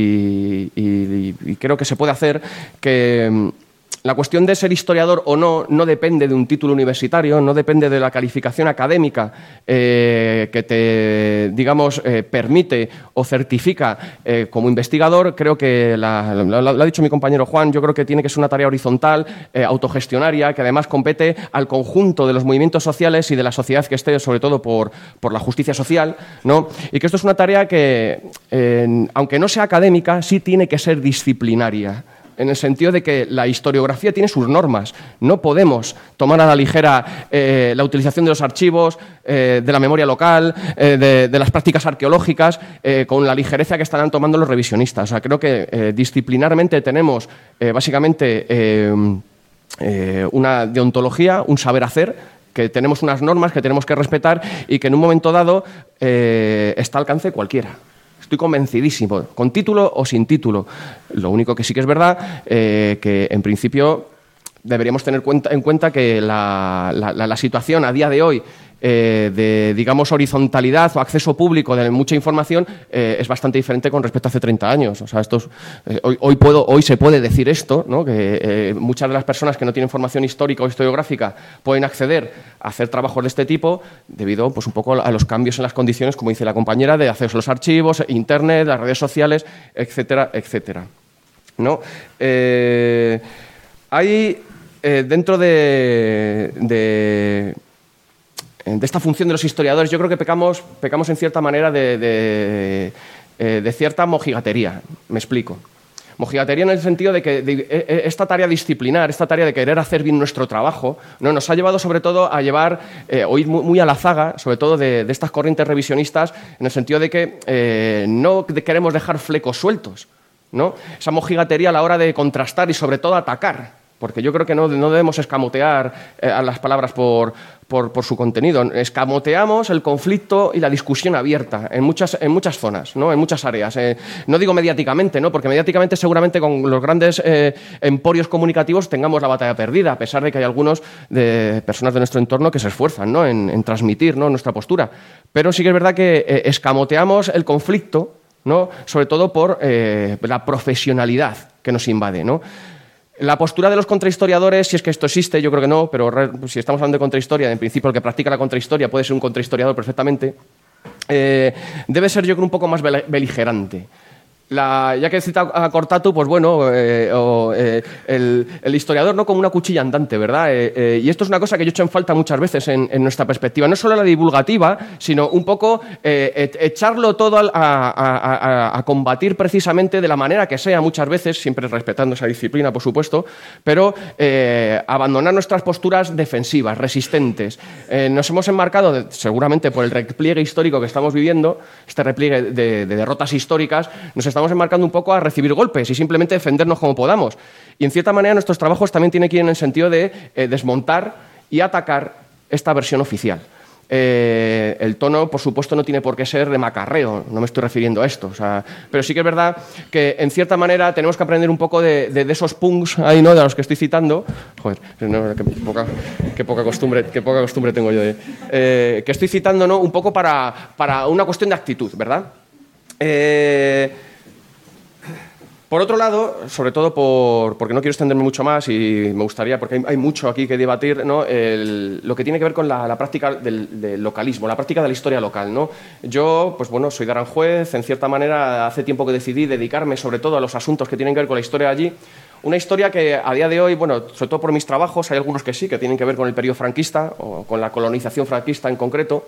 y creo que se puede hacer que la cuestión de ser historiador o no depende de un título universitario, no depende de la calificación académica que te, digamos, permite o certifica como investigador. Creo que, lo ha dicho mi compañero Juan, yo creo que tiene que ser una tarea horizontal, autogestionaria, que además compete al conjunto de los movimientos sociales y de la sociedad que esté, sobre todo por la justicia social, ¿no? Y que esto es una tarea que, aunque no sea académica, sí tiene que ser disciplinaria, en el sentido de que la historiografía tiene sus normas. No podemos tomar a la ligera la utilización de los archivos, de la memoria local, de las prácticas arqueológicas, con la ligereza que estarán tomando los revisionistas. O sea, creo que disciplinarmente tenemos básicamente una deontología, un saber hacer, que tenemos unas normas que tenemos que respetar y que en un momento dado está al alcance de cualquiera. Estoy convencidísimo, con título o sin título. Lo único que sí que es verdad, que en principio deberíamos tener en cuenta que la situación a día de hoy de, digamos, horizontalidad o acceso público de mucha información es bastante diferente con respecto a hace 30 años. O sea, hoy se puede decir esto, ¿no? Que muchas de las personas que no tienen formación histórica o historiográfica pueden acceder a hacer trabajos de este tipo debido, pues, un poco a los cambios en las condiciones, como dice la compañera, de acceso a los archivos, internet, las redes sociales, etcétera, etcétera, ¿no? Hay dentro de esta función de los historiadores, yo creo que pecamos en cierta manera de cierta mojigatería. Me explico. Mojigatería en el sentido de que esta tarea disciplinar, esta tarea de querer hacer bien nuestro trabajo, ¿no? Nos ha llevado sobre todo a llevar, o ir muy a la zaga, sobre todo de estas corrientes revisionistas, en el sentido de que no queremos dejar flecos sueltos, ¿no? Esa mojigatería a la hora de contrastar y sobre todo atacar, porque yo creo que no debemos escamotear a las palabras por su contenido. Escamoteamos el conflicto y la discusión abierta en muchas zonas, ¿no? En muchas áreas. No digo mediáticamente, ¿no? Porque mediáticamente seguramente con los grandes emporios comunicativos tengamos la batalla perdida, a pesar de que hay algunos de personas de nuestro entorno que se esfuerzan, ¿no? en transmitir, ¿no? nuestra postura. Pero sí que es verdad que escamoteamos el conflicto, ¿no? Sobre todo por la profesionalidad que nos invade, ¿no? La postura de los contrahistoriadores, si es que esto existe, yo creo que no, pero si estamos hablando de contrahistoria, en principio el que practica la contrahistoria puede ser un contrahistoriador perfectamente, debe ser yo creo un poco más beligerante. Ya que he citado a Cortatu, pues bueno, el historiador no como una cuchilla andante, ¿verdad? Y esto es una cosa que yo he hecho en falta muchas veces en nuestra perspectiva, no solo la divulgativa, sino un poco echarlo todo a combatir precisamente de la manera que sea muchas veces, siempre respetando esa disciplina, por supuesto, pero abandonar nuestras posturas defensivas, resistentes. Nos hemos enmarcado, seguramente por el repliegue histórico que estamos viviendo, este repliegue de derrotas históricas, nos estamos enmarcando un poco a recibir golpes y simplemente defendernos como podamos. Y en cierta manera nuestros trabajos también tienen que ir en el sentido de desmontar y atacar esta versión oficial. El tono, por supuesto, no tiene por qué ser de macarreo, no me estoy refiriendo a esto. O sea, pero sí que es verdad que, en cierta manera, tenemos que aprender un poco de esos punks ahí, ¿no? De los que estoy citando. Joder, no, qué poca costumbre tengo yo que estoy citando, ¿no? Un poco para una cuestión de actitud, ¿verdad? Por otro lado, sobre todo porque no quiero extenderme mucho más y me gustaría, porque hay mucho aquí que debatir, ¿no? Lo que tiene que ver con la práctica del localismo, la práctica de la historia local, ¿no? Yo, pues bueno, soy de Aranjuez, en cierta manera hace tiempo que decidí dedicarme sobre todo a los asuntos que tienen que ver con la historia de allí. Una historia que a día de hoy, bueno, sobre todo por mis trabajos, hay algunos que sí, que tienen que ver con el periodo franquista o con la colonización franquista en concreto.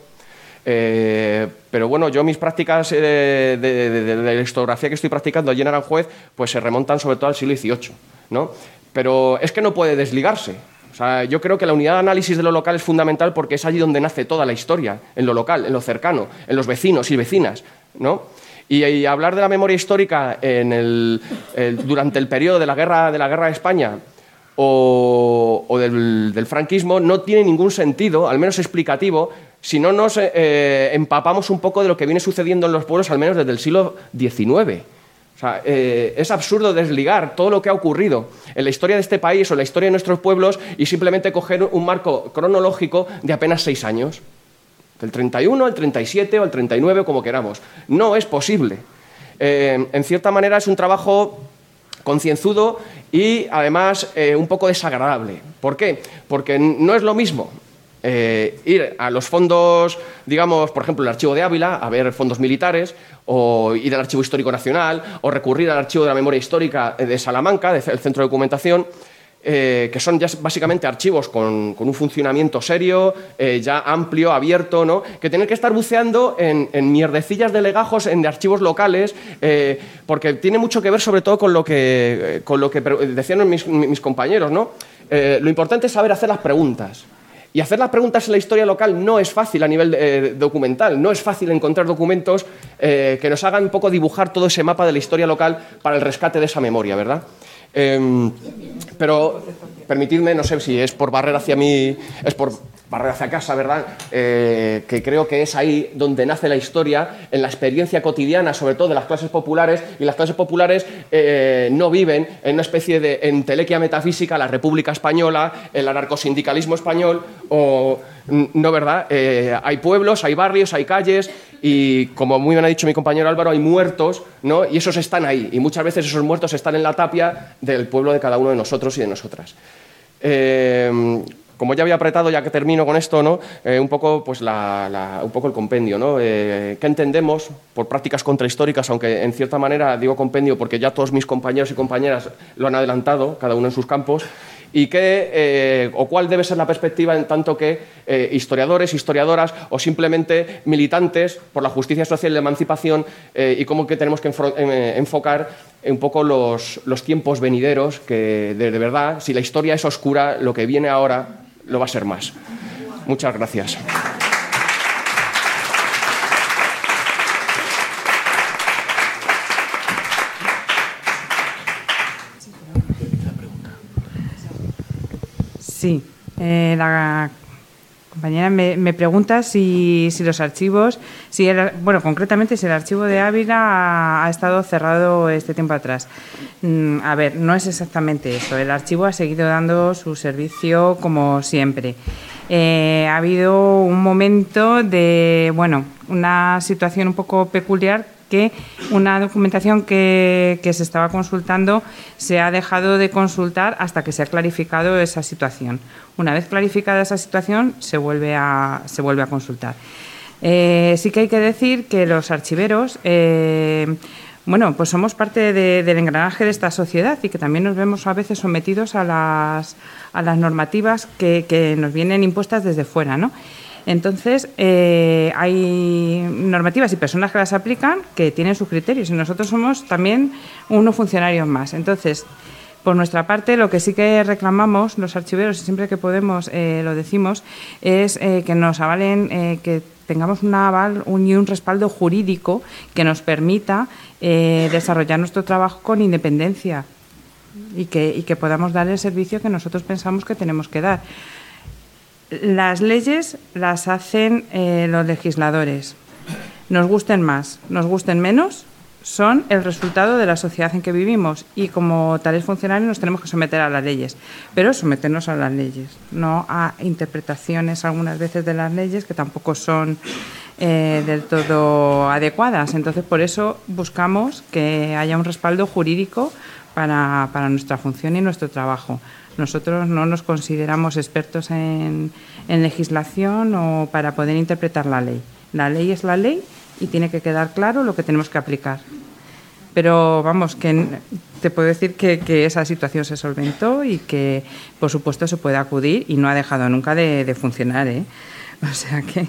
Pero bueno, yo mis prácticas de la historiografía que estoy practicando allí en Aranjuez pues se remontan sobre todo al siglo XVIII, ¿no? Pero es que no puede desligarse. O sea, yo creo que la unidad de análisis de lo local es fundamental porque es allí donde nace toda la historia, en lo local, en lo cercano, en los vecinos y vecinas, ¿no? Y hablar de la memoria histórica durante el periodo de la guerra de España o del franquismo no tiene ningún sentido, al menos explicativo, si no nos empapamos un poco de lo que viene sucediendo en los pueblos, al menos desde el siglo XIX. O sea, es absurdo desligar todo lo que ha ocurrido en la historia de este país o en la historia de nuestros pueblos y simplemente coger un marco cronológico de apenas 6 años. Del 31, el 37 o el 39, como queramos. No es posible. En cierta manera es un trabajo concienzudo y además un poco desagradable. ¿Por qué? Porque no es lo mismo ir a los fondos, digamos, por ejemplo, el Archivo de Ávila, a ver fondos militares, o ir al Archivo Histórico Nacional, o recurrir al Archivo de la Memoria Histórica de Salamanca, del Centro de Documentación, que son ya básicamente archivos con un funcionamiento serio, ya amplio, abierto, ¿no? Que tener que estar buceando en mierdecillas de legajos, en archivos locales, porque tiene mucho que ver sobre todo con lo que decían mis compañeros, ¿no? Lo importante es saber hacer las preguntas. Y hacer las preguntas en la historia local no es fácil a nivel documental, no es fácil encontrar documentos que nos hagan un poco dibujar todo ese mapa de la historia local para el rescate de esa memoria, ¿verdad? Pero permitidme, no sé si es por barrer hacia mí, es por barrer hacia casa, ¿verdad? Que creo que es ahí donde nace la historia, en la experiencia cotidiana, sobre todo de las clases populares, y las clases populares no viven en una especie de entelequia metafísica, la República Española, el anarcosindicalismo español, o no, ¿verdad? Hay pueblos, hay barrios, hay calles, y como muy bien ha dicho mi compañero Álvaro, hay muertos, ¿no? Y esos están ahí, y muchas veces esos muertos están en la tapia del pueblo de cada uno de nosotros y de nosotras. Como ya había apretado, ya que termino con esto, ¿no? Un poco pues un poco el compendio, ¿no? ¿Qué entendemos por prácticas contrahistóricas? Aunque en cierta manera digo compendio porque ya todos mis compañeros y compañeras lo han adelantado, cada uno en sus campos. y o cuál debe ser la perspectiva en tanto que historiadores, historiadoras o simplemente militantes por la justicia social y la emancipación y cómo que tenemos que enfocar un poco los tiempos venideros, que de verdad, si la historia es oscura, lo que viene ahora lo va a ser más. Muchas gracias. Sí, la compañera me pregunta si los archivos, concretamente si el archivo de Ávila ha estado cerrado este tiempo atrás. A ver, no es exactamente eso. El archivo ha seguido dando su servicio como siempre. Ha habido un momento de, una situación un poco peculiar, que una documentación que se estaba consultando se ha dejado de consultar hasta que se ha clarificado esa situación. Una vez clarificada esa situación, se vuelve a consultar. Sí que hay que decir que los archiveros, pues somos parte del engranaje de esta sociedad y que también nos vemos a veces sometidos a las normativas que nos vienen impuestas desde fuera, ¿no? Entonces, hay normativas y personas que las aplican que tienen sus criterios y nosotros somos también unos funcionarios más. Entonces, por nuestra parte, lo que sí que reclamamos los archiveros, y siempre que podemos lo decimos, es que nos avalen, que tengamos un aval y un respaldo jurídico que nos permita desarrollar nuestro trabajo con independencia y que podamos dar el servicio que nosotros pensamos que tenemos que dar. Las leyes las hacen los legisladores. Nos gusten más, nos gusten menos, son el resultado de la sociedad en que vivimos y como tales funcionarios nos tenemos que someter a las leyes, pero someternos a las leyes, no a interpretaciones algunas veces de las leyes que tampoco son del todo adecuadas. Entonces, por eso buscamos que haya un respaldo jurídico para nuestra función y nuestro trabajo. Nosotros no nos consideramos expertos en legislación o para poder interpretar la ley. La ley es la ley y tiene que quedar claro lo que tenemos que aplicar. Pero vamos, que te puedo decir que esa situación se solventó y que, por supuesto, se puede acudir y no ha dejado nunca de funcionar, ¿eh? O sea que...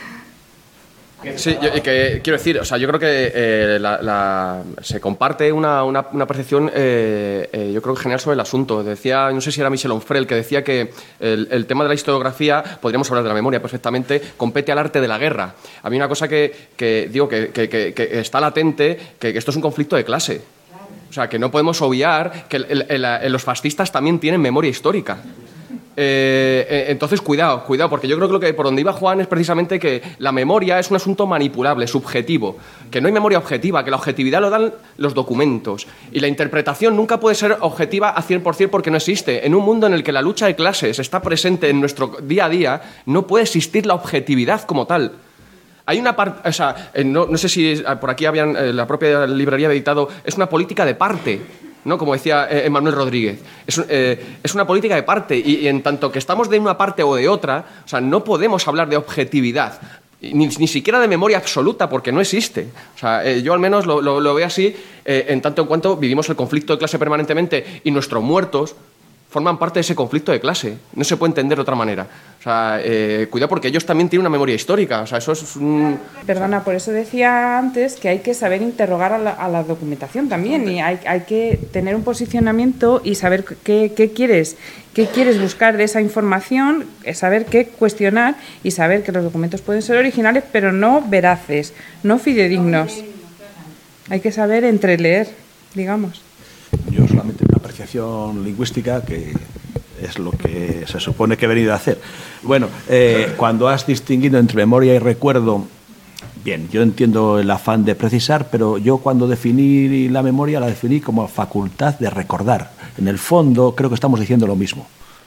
Sí, quiero decir, o sea, yo creo que se comparte una percepción, yo creo que general sobre el asunto. Decía, no sé si era Michel Onfray, que decía que el tema de la historiografía, podríamos hablar de la memoria perfectamente, compete al arte de la guerra. A mí una cosa que digo que está latente, que esto es un conflicto de clase. O sea, que no podemos obviar que los fascistas también tienen memoria histórica. Entonces, cuidado, porque yo creo que lo que por donde iba Juan es precisamente que la memoria es un asunto manipulable, subjetivo, que no hay memoria objetiva, que la objetividad lo dan los documentos y la interpretación nunca puede ser objetiva a 100% porque no existe. En un mundo en el que la lucha de clases está presente en nuestro día a día, no puede existir la objetividad como tal. Hay una parte, o sea, no sé si por aquí habían, la propia librería había editado, es una política de parte, ¿no? Como decía Emmanuel Rodríguez, es una política de parte y en tanto que estamos de una parte o de otra, o sea, no podemos hablar de objetividad, ni siquiera de memoria absoluta, porque no existe. O sea, yo al menos lo veo así, en tanto en cuanto vivimos el conflicto de clase permanentemente y nuestros muertos forman parte de ese conflicto de clase. No se puede entender de otra manera. O sea, cuidado porque ellos también tienen una memoria histórica. O sea, eso es un... Perdona, por eso decía antes que hay que saber interrogar a la documentación también y hay que tener un posicionamiento y saber qué quieres buscar de esa información, saber qué cuestionar y saber que los documentos pueden ser originales, pero no veraces, no fidedignos. Hay que saber entreleer, digamos. Yo solamente una apreciación lingüística que es lo que se supone que he venido a hacer. Bueno, cuando has distinguido entre memoria y recuerdo, bien, yo entiendo el afán de precisar, pero yo cuando definí la memoria la definí como facultad de recordar. En el fondo creo que estamos diciendo lo mismo.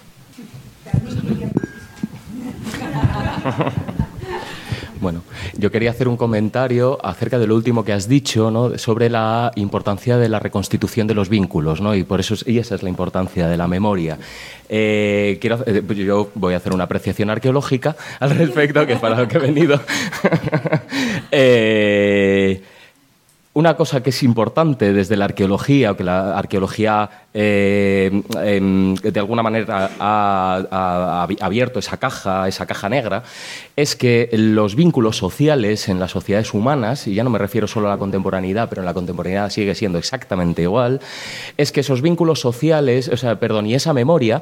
Bueno, yo quería hacer un comentario acerca de lo último que has dicho, ¿no? Sobre la importancia de la reconstitución de los vínculos, ¿no? Y esa es la importancia de la memoria. Yo voy a hacer una apreciación arqueológica al respecto, que es para lo que he venido. Una cosa que es importante desde la arqueología, o que la arqueología de alguna manera ha abierto esa caja negra, es que los vínculos sociales en las sociedades humanas, y ya no me refiero solo a la contemporaneidad, pero en la contemporaneidad sigue siendo exactamente igual, es que esos vínculos sociales, y esa memoria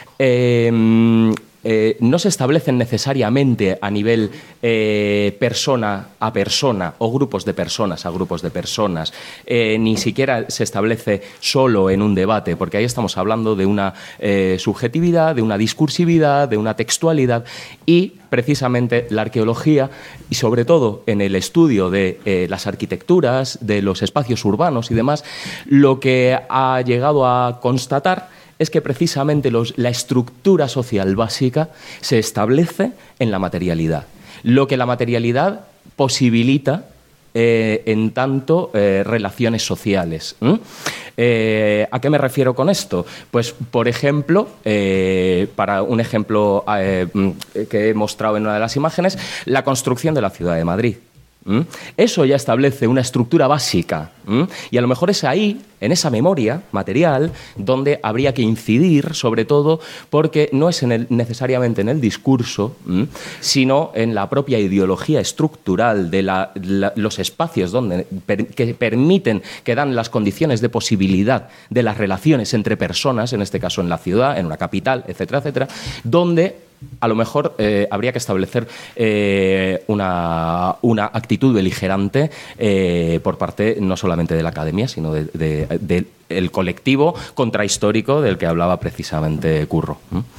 no se establecen necesariamente a nivel persona a persona o grupos de personas a grupos de personas, ni siquiera se establece solo en un debate, porque ahí estamos hablando de una subjetividad, de una discursividad, de una textualidad, y precisamente la arqueología, y sobre todo en el estudio de las arquitecturas, de los espacios urbanos y demás, lo que ha llegado a constatar es que precisamente la estructura social básica se establece en la materialidad. Lo que la materialidad posibilita en tanto relaciones sociales. ¿A qué me refiero con esto? Pues, por ejemplo, para un ejemplo que he mostrado en una de las imágenes, la construcción de la ciudad de Madrid. Eso ya establece una estructura básica, y a lo mejor es ahí, en esa memoria material, donde habría que incidir, sobre todo porque no es necesariamente en el discurso, sino en la propia ideología estructural de los espacios que permiten, que dan las condiciones de posibilidad de las relaciones entre personas, en este caso en la ciudad, en una capital, etcétera, etcétera, donde a lo mejor habría que establecer una actitud beligerante por parte no solamente de la academia, sino del colectivo contrahistórico del que hablaba precisamente Curro.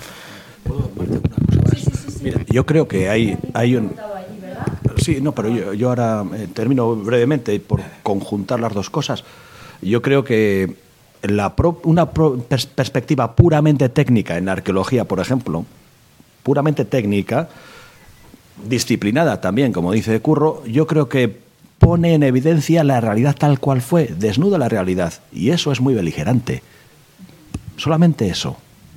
Mira, yo creo que hay un... Sí, no, pero yo ahora termino brevemente por conjuntar las dos cosas. Yo creo que una perspectiva puramente técnica en la arqueología, por ejemplo, puramente técnica, disciplinada también, como dice Curro, yo creo que pone en evidencia la realidad tal cual fue, desnuda la realidad, y eso es muy beligerante. Solamente eso.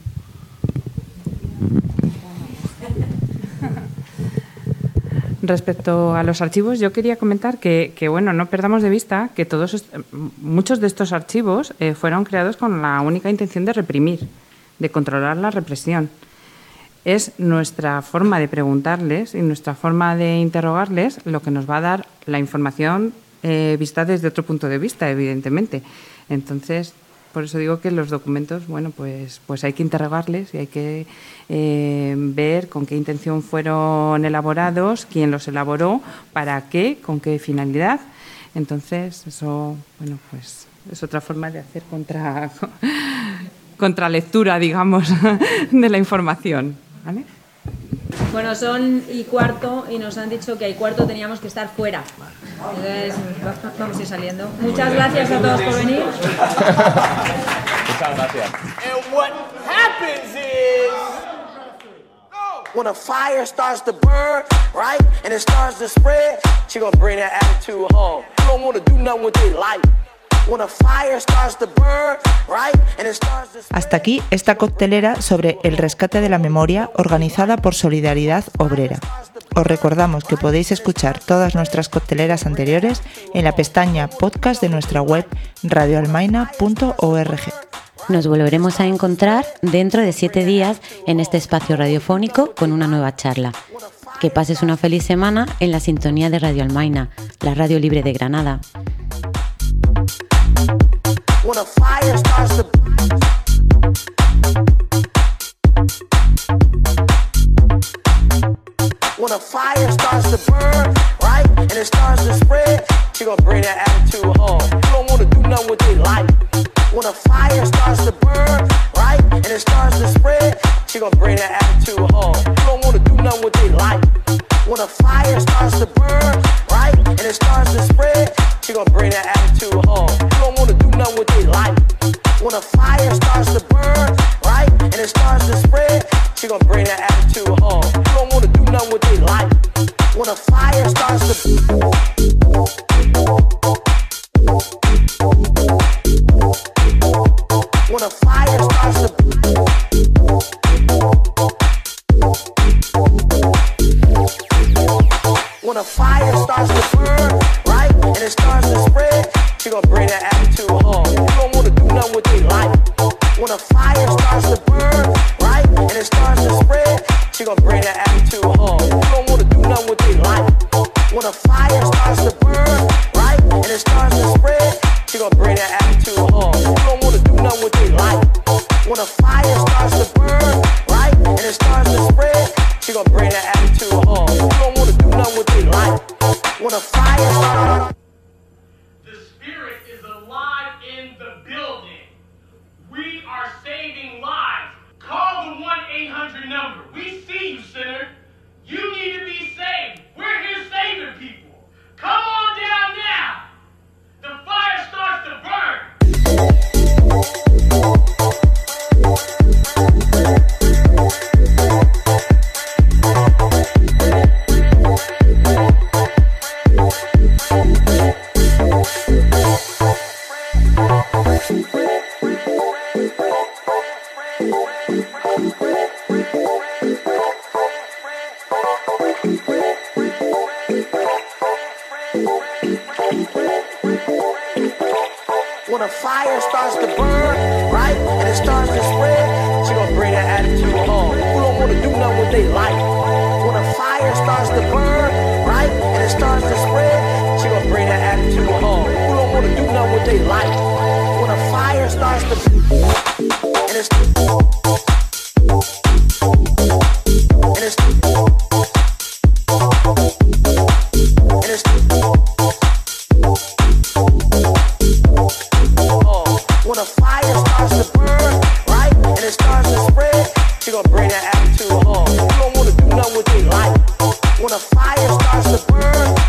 Respecto a los archivos, yo quería comentar que bueno, no perdamos de vista que muchos de estos archivos fueron creados con la única intención de reprimir, de controlar la represión. Es nuestra forma de preguntarles y nuestra forma de interrogarles lo que nos va a dar la información vista desde otro punto de vista, evidentemente. Entonces, por eso digo que los documentos, bueno, pues hay que interrogarles y hay que ver con qué intención fueron elaborados, quién los elaboró, para qué, con qué finalidad. Entonces, eso, bueno, pues es otra forma de hacer contralectura, digamos, de la información. ¿Vale? Bueno, son 1:15 y nos han dicho que a 1:15 teníamos que estar fuera. Entonces, vamos a ir saliendo. Muchas gracias a todos por venir. Muchas gracias. And what happens is, when a fire starts to burn, right, and it starts to spread, she gonna bring that attitude home. You don't want to do nothing with their life. Hasta aquí esta coctelera sobre el rescate de la memoria organizada por Solidaridad Obrera. Os recordamos que podéis escuchar todas nuestras cocteleras anteriores en la pestaña podcast de nuestra web radioalmaina.org. Nos volveremos a encontrar dentro de 7 días en este espacio radiofónico con una nueva charla. Que pases una feliz semana en la sintonía de Radio Almaina, la radio libre de Granada. When a fire starts to burn, right, and it starts to spread, she gonna bring that attitude home. You don't want to do nothing with their life. When a fire starts to burn, right, and it starts to spread, she gonna bring that attitude home. You don't want to do nothing with their life. When a fire starts to burn, right, and it starts to spread, she gonna bring that attitude home. You don't want to do nothing with their life. When a fire starts to burn, right, and it starts to spread, she gonna bring that attitude home. You don't want to do nothing with their life. When a fire starts to when a fire starts to when a fire starts to burn, right, and it starts to spread, a fire starts to burn, right, and it starts to spread, she gon' bring that attitude home. You don't wanna do nothing with their life. When a fire starts to burn, right, and it starts to spread, she gon' bring that attitude home. You don't wanna do nothing with their life. When a fire starts to burn, right, and it starts to spread, she gon' bring that attitude home. You don't wanna do nothing with their life. When a fire starts. The spirit is alive in the building. We are saving lives. Call the 1-800 number. We see you, sinner. You need to be saved. We're here saving people. Come on down now. The fire starts to burn. When a fire starts to burn, right, and it starts to spread, she gon' bring that attitude home. Who don't wanna do nothing with their life? When a fire starts to burn, right, and it starts to spread, she gon' bring that attitude home. Who don't wanna do nothing with their life? When a fire starts to and it's when a fire starts to burn, right, and it starts to spread, she gon' bring that attitude home. You don't wanna do nothing with their life. When a fire starts to burn,